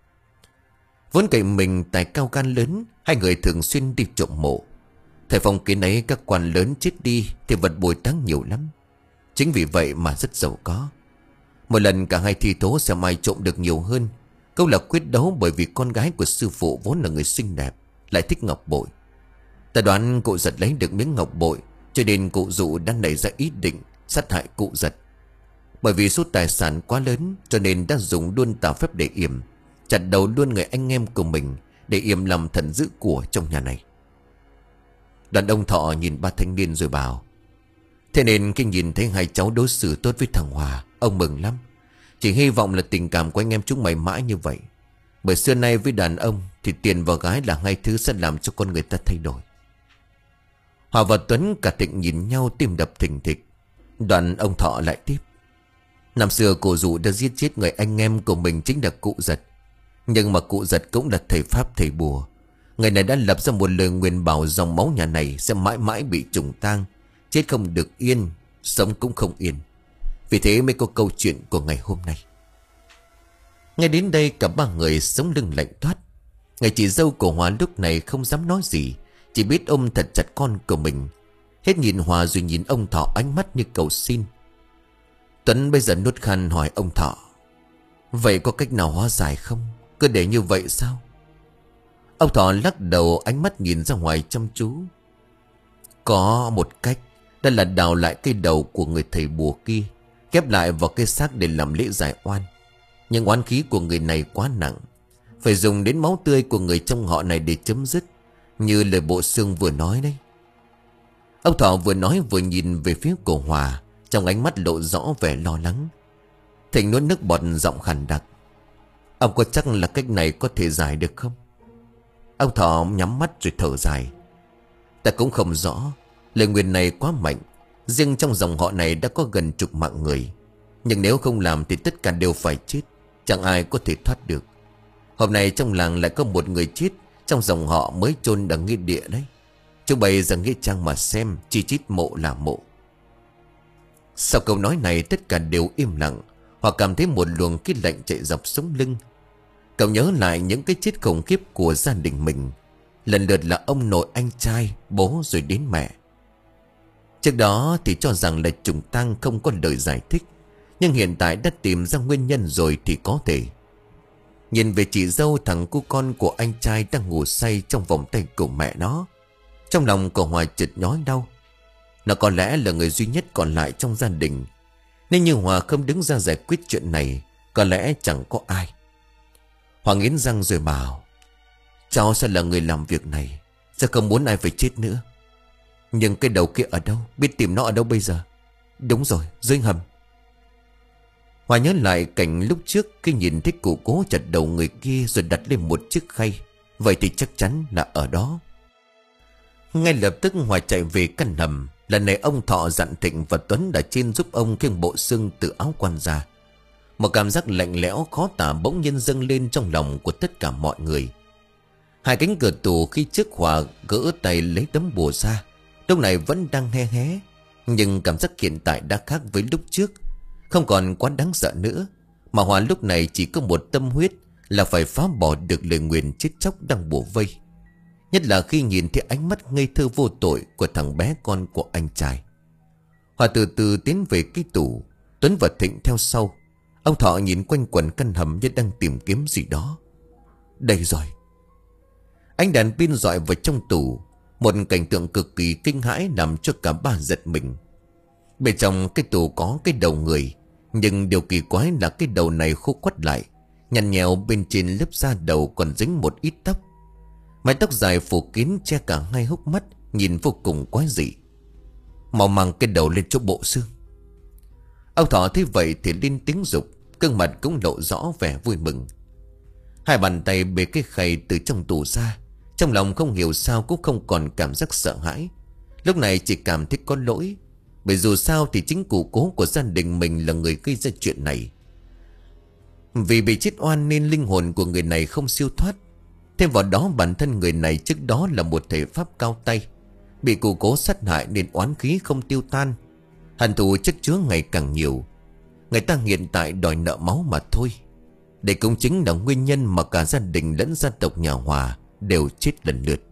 Vốn cậy mình tài cao gan lớn, hai người thường xuyên đi trộm mộ. Thời phong kiến ấy các quan lớn chết đi thì vật bồi táng nhiều lắm. Chính vì vậy mà rất giàu có. Một lần cả hai thi tố xem ai trộm được nhiều hơn. Câu là quyết đấu, bởi vì con gái của sư phụ vốn là người xinh đẹp, lại thích ngọc bội. Ta đoán cụ Giật lấy được miếng ngọc bội, cho nên cụ Dụ đã nảy ra ý định sát hại cụ Giật. Bởi vì số tài sản quá lớn, cho nên đã dùng luôn tà phép để yểm, chặt đầu luôn người anh em của mình, để yểm làm thần giữ của trong nhà này. Đoàn ông Thọ nhìn ba thanh niên rồi bảo: Thế nên khi nhìn thấy hai cháu đối xử tốt với thằng Hòa, ông mừng lắm. Chỉ hy vọng là tình cảm của anh em chúng mày mãi như vậy. Bởi xưa nay với đàn ông thì tiền và gái là hai thứ sẽ làm cho con người ta thay đổi. Hòa và Tuấn cả Thịnh nhìn nhau, tim đập thình thịch. Đoàn ông Thọ lại tiếp: Năm xưa cụ Dụ đã giết chết người anh em của mình, chính là cụ Giật. Nhưng mà cụ Giật cũng là thầy Pháp thầy bùa. Người này đã lập ra một lời nguyền bảo dòng máu nhà này sẽ mãi mãi bị trùng tang, chết không được yên, sống cũng không yên. Vì thế mới có câu chuyện của ngày hôm nay. Ngay đến đây cả ba người sống lưng lạnh toát. Người chị dâu của Hòa lúc này không dám nói gì, chỉ biết ôm thật chặt con của mình. Hết nhìn Hòa rồi nhìn ông Thọ, ánh mắt như cầu xin. Tuấn bây giờ nuốt khăn hỏi ông Thọ: Vậy có cách nào hóa giải không? Cứ để như vậy sao? Ông Thọ lắc đầu, ánh mắt nhìn ra ngoài chăm chú. Có một cách, đó là đào lại cây đầu của người thầy bùa kia, ghép lại vào cây xác để làm lễ giải oan. Nhưng oán khí của người này quá nặng, phải dùng đến máu tươi của người trong họ này để chấm dứt, như lời Bộ Xương vừa nói đấy. Ông Thọ vừa nói vừa nhìn về phía của Hòa, trong ánh mắt lộ rõ vẻ lo lắng. Thịnh nuốt nước bọt, giọng khàn đặc: Ông có chắc là cách này có thể giải được không? Ông Thọ nhắm mắt rồi thở dài: Ta cũng không rõ. Lời nguyền này quá mạnh. Riêng trong dòng họ này đã có gần chục mạng người. Nhưng nếu không làm thì tất cả đều phải chết, chẳng ai có thể thoát được. Hôm nay trong làng lại có một người chết trong dòng họ mới chôn ở nghĩa địa đấy. Chúng bày ra nghĩa trang mà xem, chi chít mộ là mộ. Sau câu nói này tất cả đều im lặng. Họ cảm thấy một luồng khí lạnh chạy dọc sống lưng. Cậu nhớ lại những cái chết khủng khiếp của gia đình mình. Lần lượt là ông nội, anh trai, bố rồi đến mẹ. Trước đó thì cho rằng là trùng tang không có lời giải thích, nhưng hiện tại đã tìm ra nguyên nhân rồi thì có thể. Nhìn về chị dâu, thằng cu con của anh trai đang ngủ say trong vòng tay của mẹ nó, trong lòng của Hòa chợt nhói đau. Nó có lẽ là người duy nhất còn lại trong gia đình. Nên như Hòa không đứng ra giải quyết chuyện này, có lẽ chẳng có ai. Hòa nghiến răng rồi bảo: cháu sẽ là người làm việc này, sẽ không muốn ai phải chết nữa. Nhưng cái đầu kia ở đâu? Biết tìm nó ở đâu bây giờ? Đúng rồi, dưới hầm. Hòa nhớ lại cảnh lúc trước khi nhìn thấy cụ cố chặt đầu người kia rồi đặt lên một chiếc khay. Vậy thì chắc chắn là ở đó. Ngay lập tức Hòa chạy về căn hầm. Lần này ông Thọ dặn Thịnh và Tuấn đã trên giúp ông khiêng bộ xương từ áo quan ra. Một cảm giác lạnh lẽo khó tả bỗng nhiên dâng lên trong lòng của tất cả mọi người. Hai cánh cửa tù khi trước Hòa gỡ tay lấy tấm bùa ra, lúc này vẫn đang hé hé. Nhưng cảm giác hiện tại đã khác với lúc trước, không còn quá đáng sợ nữa. Mà Hòa lúc này chỉ có một tâm huyết là phải phá bỏ được lời nguyền chết chóc đang bủa vây. Nhất là khi nhìn thấy ánh mắt ngây thơ vô tội của thằng bé con của anh trai. Hòa từ từ tiến về cái tủ, Tuấn và Thịnh theo sau. Ông Thọ nhìn quanh quẩn căn hầm như đang tìm kiếm gì đó. Đây rồi. Ánh đèn pin rọi vào trong tủ. Một cảnh tượng cực kỳ kinh hãi làm cho cả ba giật mình. Bên trong cái tủ có cái đầu người, nhưng điều kỳ quái là cái đầu này khô quắt lại, nhăn nhèo bên trên lớp da đầu còn dính một ít tóc. Mái tóc dài phủ kín che cả hai hốc mắt, nhìn vô cùng quái dị. Mau mang cái đầu lên chỗ bộ xương. Ông Thọ thấy vậy thì lên tiếng dục, gương mặt cũng lộ rõ vẻ vui mừng. Hai bàn tay bê cái khay từ trong tủ ra. Trong lòng không hiểu sao cũng không còn cảm giác sợ hãi. Lúc này chỉ cảm thấy có lỗi, bởi dù sao thì chính cụ cố của gia đình mình là người gây ra chuyện này. Vì bị chết oan nên linh hồn của người này không siêu thoát. Thêm vào đó bản thân người này trước đó là một thể pháp cao tay, bị cụ cố sát hại nên oán khí không tiêu tan. Hận thù chất chứa ngày càng nhiều. Người ta hiện tại đòi nợ máu mà thôi. Đây cũng chính là nguyên nhân mà cả gia đình lẫn gia tộc nhà Hòa đều chết lần lượt.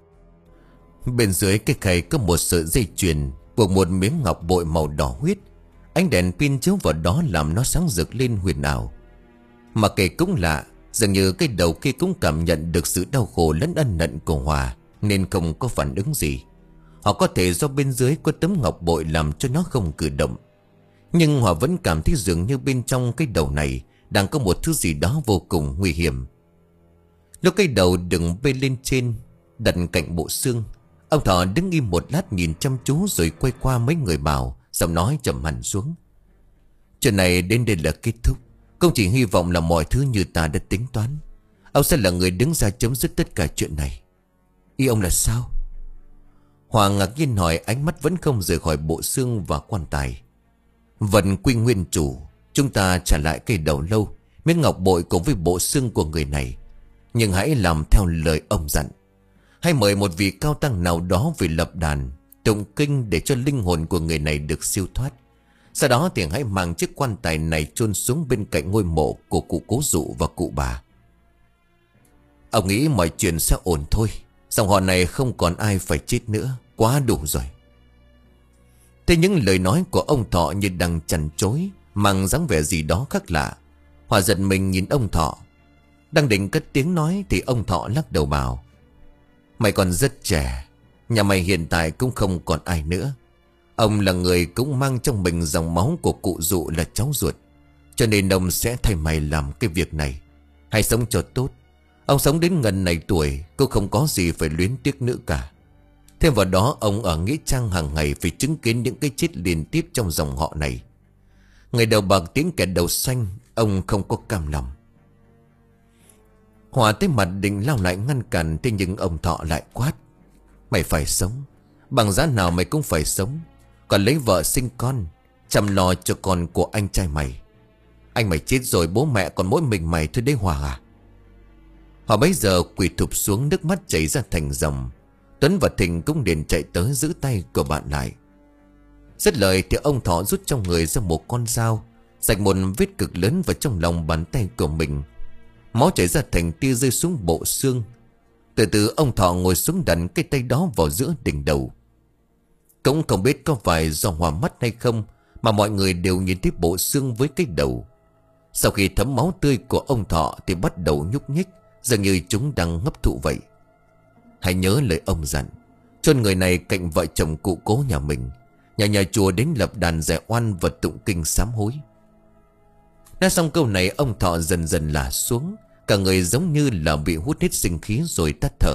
Bên dưới cái khay có một sợi dây chuyền buộc một miếng ngọc bội màu đỏ huyết. Ánh đèn pin chiếu vào đó làm nó sáng rực lên huyền ảo. Mà kể cũng lạ, dường như cái đầu kia cũng cảm nhận được sự đau khổ lẫn ân hận của Hòa nên không có phản ứng gì. Hoặc có thể do bên dưới có tấm ngọc bội làm cho nó không cử động. Nhưng Hòa vẫn cảm thấy dường như bên trong cái đầu này đang có một thứ gì đó vô cùng nguy hiểm. Lúc cái đầu đừng bê lên trên, đặt cạnh bộ xương, ông Thọ đứng im một lát nhìn chăm chú rồi quay qua mấy người bảo, giọng nói trầm hẳn xuống. Chuyện này đến đây là kết thúc. Không chỉ hy vọng là mọi thứ như ta đã tính toán. Ông sẽ là người đứng ra chấm dứt tất cả chuyện này. Ý ông là sao? Hoàng ngạc nhiên hỏi, ánh mắt vẫn không rời khỏi bộ xương và quan tài. Vật quy nguyên chủ, chúng ta trả lại cây đầu lâu, miếng ngọc bội cùng với bộ xương của người này. Nhưng hãy làm theo lời ông dặn. Hãy mời một vị cao tăng nào đó về lập đàn tụng kinh để cho linh hồn của người này được siêu thoát. Sau đó thì hãy mang chiếc quan tài này chôn xuống bên cạnh ngôi mộ của cụ cố dụ và cụ bà. Ông nghĩ mọi chuyện sẽ ổn thôi. Dòng họ này không còn ai phải chết nữa. Quá đủ rồi. Thế những lời nói của ông Thọ như đang chằn chối, mang dáng vẻ gì đó khác lạ. Hòa giật mình nhìn ông Thọ. Đang định cất tiếng nói thì ông Thọ lắc đầu bảo: Mày còn rất trẻ, nhà mày hiện tại cũng không còn ai nữa. Ông là người cũng mang trong mình dòng máu của cụ dụ là cháu ruột, cho nên ông sẽ thay mày làm cái việc này. Hãy sống cho tốt. Ông sống đến ngần này tuổi cũng không có gì phải luyến tiếc nữa cả. Thêm vào đó ông ở nghĩa trang hàng ngày phải chứng kiến những cái chết liên tiếp trong dòng họ này. Người đầu bạc tiếng kẻ đầu xanh, ông không có cam lòng. Hòa tới mặt định lao lại ngăn cản, thế nhưng ông Thọ lại quát: Mày phải sống, bằng giá nào mày cũng phải sống. Còn lấy vợ sinh con, chăm lo cho con của anh trai mày. Anh mày chết rồi, bố mẹ còn mỗi mình mày thôi đấy Hòa à. Hòa bấy giờ quỳ thụp xuống, nước mắt chảy ra thành dòng. Tuấn và Thịnh cũng liền chạy tới giữ tay của bạn lại. Dứt lời thì ông Thọ rút trong người ra một con dao, rạch một vết cực lớn vào trong lòng bàn tay của mình. Máu chảy ra thành tia rơi xuống bộ xương. Từ từ ông Thọ ngồi xuống đặt cái tay đó vào giữa đỉnh đầu. Cũng không biết có phải do hoa mắt hay không mà mọi người đều nhìn thấy bộ xương với cái đầu. Sau khi thấm máu tươi của ông Thọ thì bắt đầu nhúc nhích, dường như chúng đang hấp thụ vậy. Hãy nhớ lời ông dặn, chôn người này cạnh vợ chồng cụ cố nhà mình. Nhà nhà chùa đến lập đàn giải oan và tụng kinh sám hối. Nói xong câu này, ông Thọ dần dần lả xuống, cả người giống như là bị hút hết sinh khí rồi tắt thở.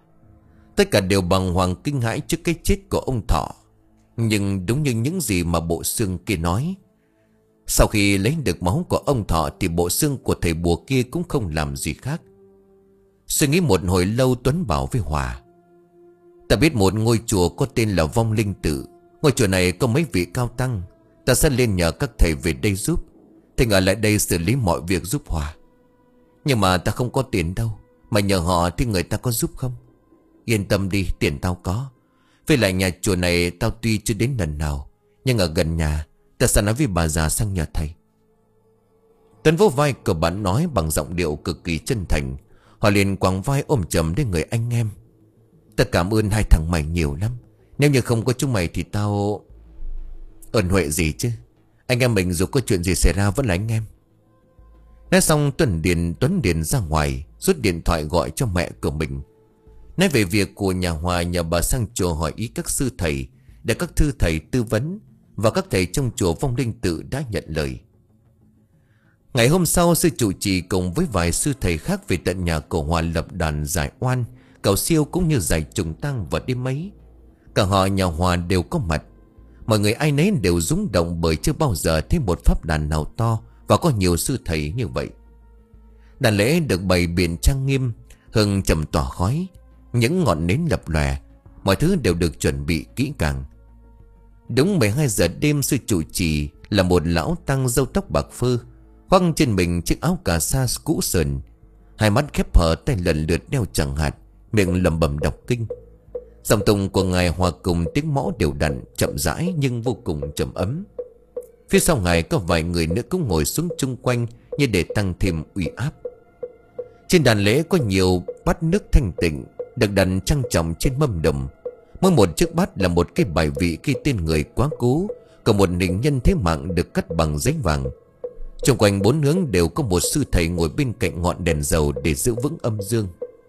Tất cả đều bàng hoàng kinh hãi trước cái chết của ông Thọ. Nhưng đúng như những gì mà bộ xương kia nói, sau khi lấy được máu của ông Thọ thì bộ xương của thầy bùa kia cũng không làm gì khác. Suy nghĩ một hồi lâu, Tuấn bảo với Hòa: ta biết một ngôi chùa có tên là Vong Linh Tự. Ngôi chùa này có mấy vị cao tăng. Ta sẽ lên nhờ các thầy về đây giúp. Thầy ở lại đây xử lý mọi việc giúp Hòa. Nhưng mà ta không có tiền đâu. Mà nhờ họ thì người ta có giúp không? Yên tâm đi, tiền tao có. Với lại nhà chùa này tao tuy chưa đến lần nào, nhưng ở gần nhà ta sẽ nói với bà già sang nhờ thầy. Tuấn vỗ vai của bạn nói bằng giọng điệu cực kỳ chân thành. Họ liền quàng vai ôm chầm đến người anh em. Ta cảm ơn hai thằng mày nhiều lắm. Nếu như không có chúng mày thì tao... Ơn huệ gì chứ. Anh em mình dù có chuyện gì xảy ra vẫn là anh em. Nói xong Tuấn Điền Tuấn Điền ra ngoài, rút điện thoại gọi cho mẹ của mình, nói về việc của nhà Hòa nhờ bà sang chùa hỏi ý các sư thầy, để các thư thầy tư vấn. Và các thầy trong chùa Vong Linh Tự đã nhận lời. Ngày hôm sau, sư trụ trì cùng với vài sư thầy khác về tận nhà của Hòa lập đàn giải oan, cầu siêu cũng như giải trùng tang vào đêm ấy. Cả họ nhà Hòa đều có mặt. Mọi người ai nấy đều rung động bởi chưa bao giờ thấy một pháp đàn nào to và có nhiều sư thầy như vậy. Đàn lễ được bày biện trang nghiêm, hương trầm tỏa khói, những ngọn nến lập lòe, mọi thứ đều được chuẩn bị kỹ càng. Đúng mười hai giờ đêm, sư trụ trì là một lão tăng râu tóc bạc phơ, khoác trên mình chiếc áo cà sa cũ sờn, hai mắt khép hờ, tay lần lượt đeo chẳng hạt, miệng lẩm bẩm đọc kinh. Giọng tụng của ngài hòa cùng tiếng mõ đều đặn, chậm rãi nhưng vô cùng trầm ấm. Phía sau ngài có vài người nữa cũng ngồi xuống chung quanh như để tăng thêm uy áp. Trên đàn lễ có nhiều bát nước thanh tịnh được đặt trang trọng trên mâm đồng. Mỗi một chiếc bát là một cái bài vị ghi tên người quá cố, còn một hình nhân thế mạng được cắt bằng giấy vàng. Xung quanh bốn hướng đều có một sư thầy ngồi bên cạnh ngọn đèn dầu để giữ vững âm dương.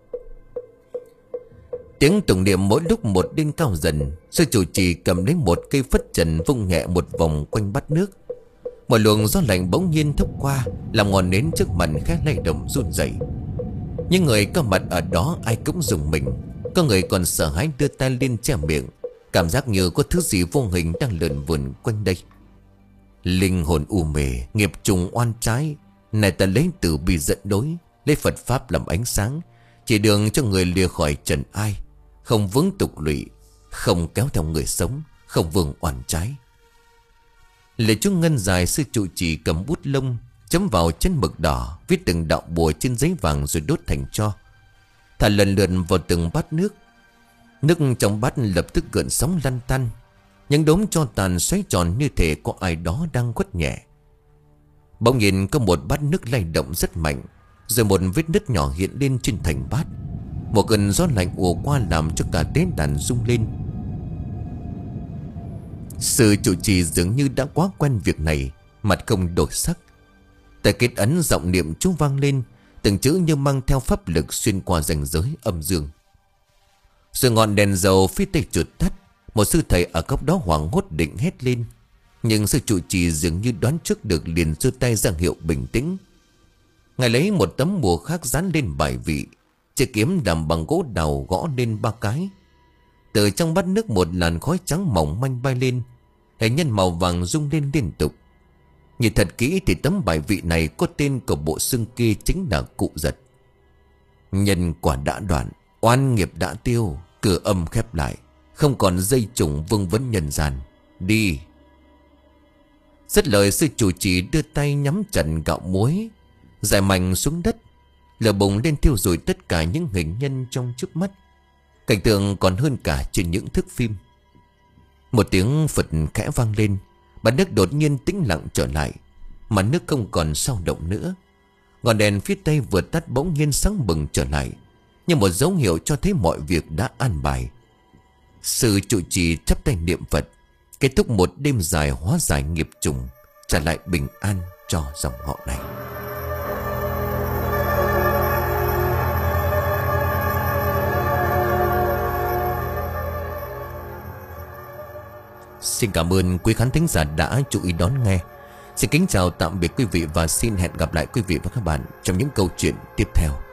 Tiếng tụng niệm mỗi lúc một lên cao dần. Sư chủ trì cầm lấy một cây phất trần vung nhẹ một vòng quanh bát nước. Một luồng gió lạnh bỗng nhiên thốc qua, làm ngọn nến trước mặt khẽ lay động run rẩy. Những người có mặt ở đó ai cũng rùng mình. Có người còn sợ hãi đưa tay lên che miệng, cảm giác như có thứ gì vô hình đang lượn vườn quanh đây. Linh hồn u mê, nghiệp trùng oan trái, này ta lấy từ bi dẫn đối, lấy Phật pháp làm ánh sáng, chỉ đường cho người lìa khỏi trần ai, không vướng tục lụy, không kéo theo người sống, không vương oan trái. Lệ chú ngân dài, sư trụ trì cầm bút lông chấm vào chân mực đỏ, viết từng đạo bùa trên giấy vàng rồi đốt thành tro, thả lần lượt vào từng bát nước. Nước trong bát lập tức gợn sóng lăn tăn, những đốm tro tàn xoáy tròn như thể có ai đó đang quất nhẹ. Bỗng nhiên có một bát nước lay động rất mạnh, rồi một vết nứt nhỏ hiện lên trên thành bát. Một cơn gió lạnh ùa qua làm cho cả tế đàn rung lên. Sư trụ trì dường như đã quá quen việc này, mặt không đổi sắc. Tay kết ấn, giọng niệm chú vang lên, từng chữ như mang theo pháp lực xuyên qua ranh giới âm dương. Rồi ngọn đèn dầu phía tây chợt tắt. Một sư thầy ở góc đó hoảng hốt định hét lên, nhưng sư trụ trì dường như đoán trước được, liền giơ tay ra hiệu bình tĩnh. Ngài lấy một tấm bùa khác dán lên bài vị, chiếc kiếm đàm bằng gỗ đào gõ lên ba cái. Từ trong bát nước một làn khói trắng mỏng manh bay lên, hình nhân màu vàng rung lên liên tục. Nhìn thật kỹ thì tấm bài vị này có tên của bộ xương kia chính là Cụ Giật. Nhân quả đã đoạn, oan nghiệp đã tiêu, cửa âm khép lại, không còn dây trùng vương vấn nhân gian. Đi. Dứt lời, sư chủ trì đưa tay nhắm chặt gạo muối, rải mạnh xuống đất. Lửa bùng lên thiêu rụi tất cả những hình nhân trong trước mắt. Cảnh tượng còn hơn cả trên những thước phim. Một tiếng Phật khẽ vang lên, bát nước đột nhiên tĩnh lặng trở lại, mà nước không còn sao động nữa. Ngọn đèn phía tây vừa tắt bỗng nhiên sáng bừng trở lại, như một dấu hiệu cho thấy mọi việc đã an bài. Sư trụ trì chắp tay niệm Phật, kết thúc một đêm dài hóa giải nghiệp trùng, trả lại bình an cho dòng họ này. Xin cảm ơn quý khán thính giả đã chú ý đón nghe. Xin kính chào tạm biệt quý vị và xin hẹn gặp lại quý vị và các bạn trong những câu chuyện tiếp theo.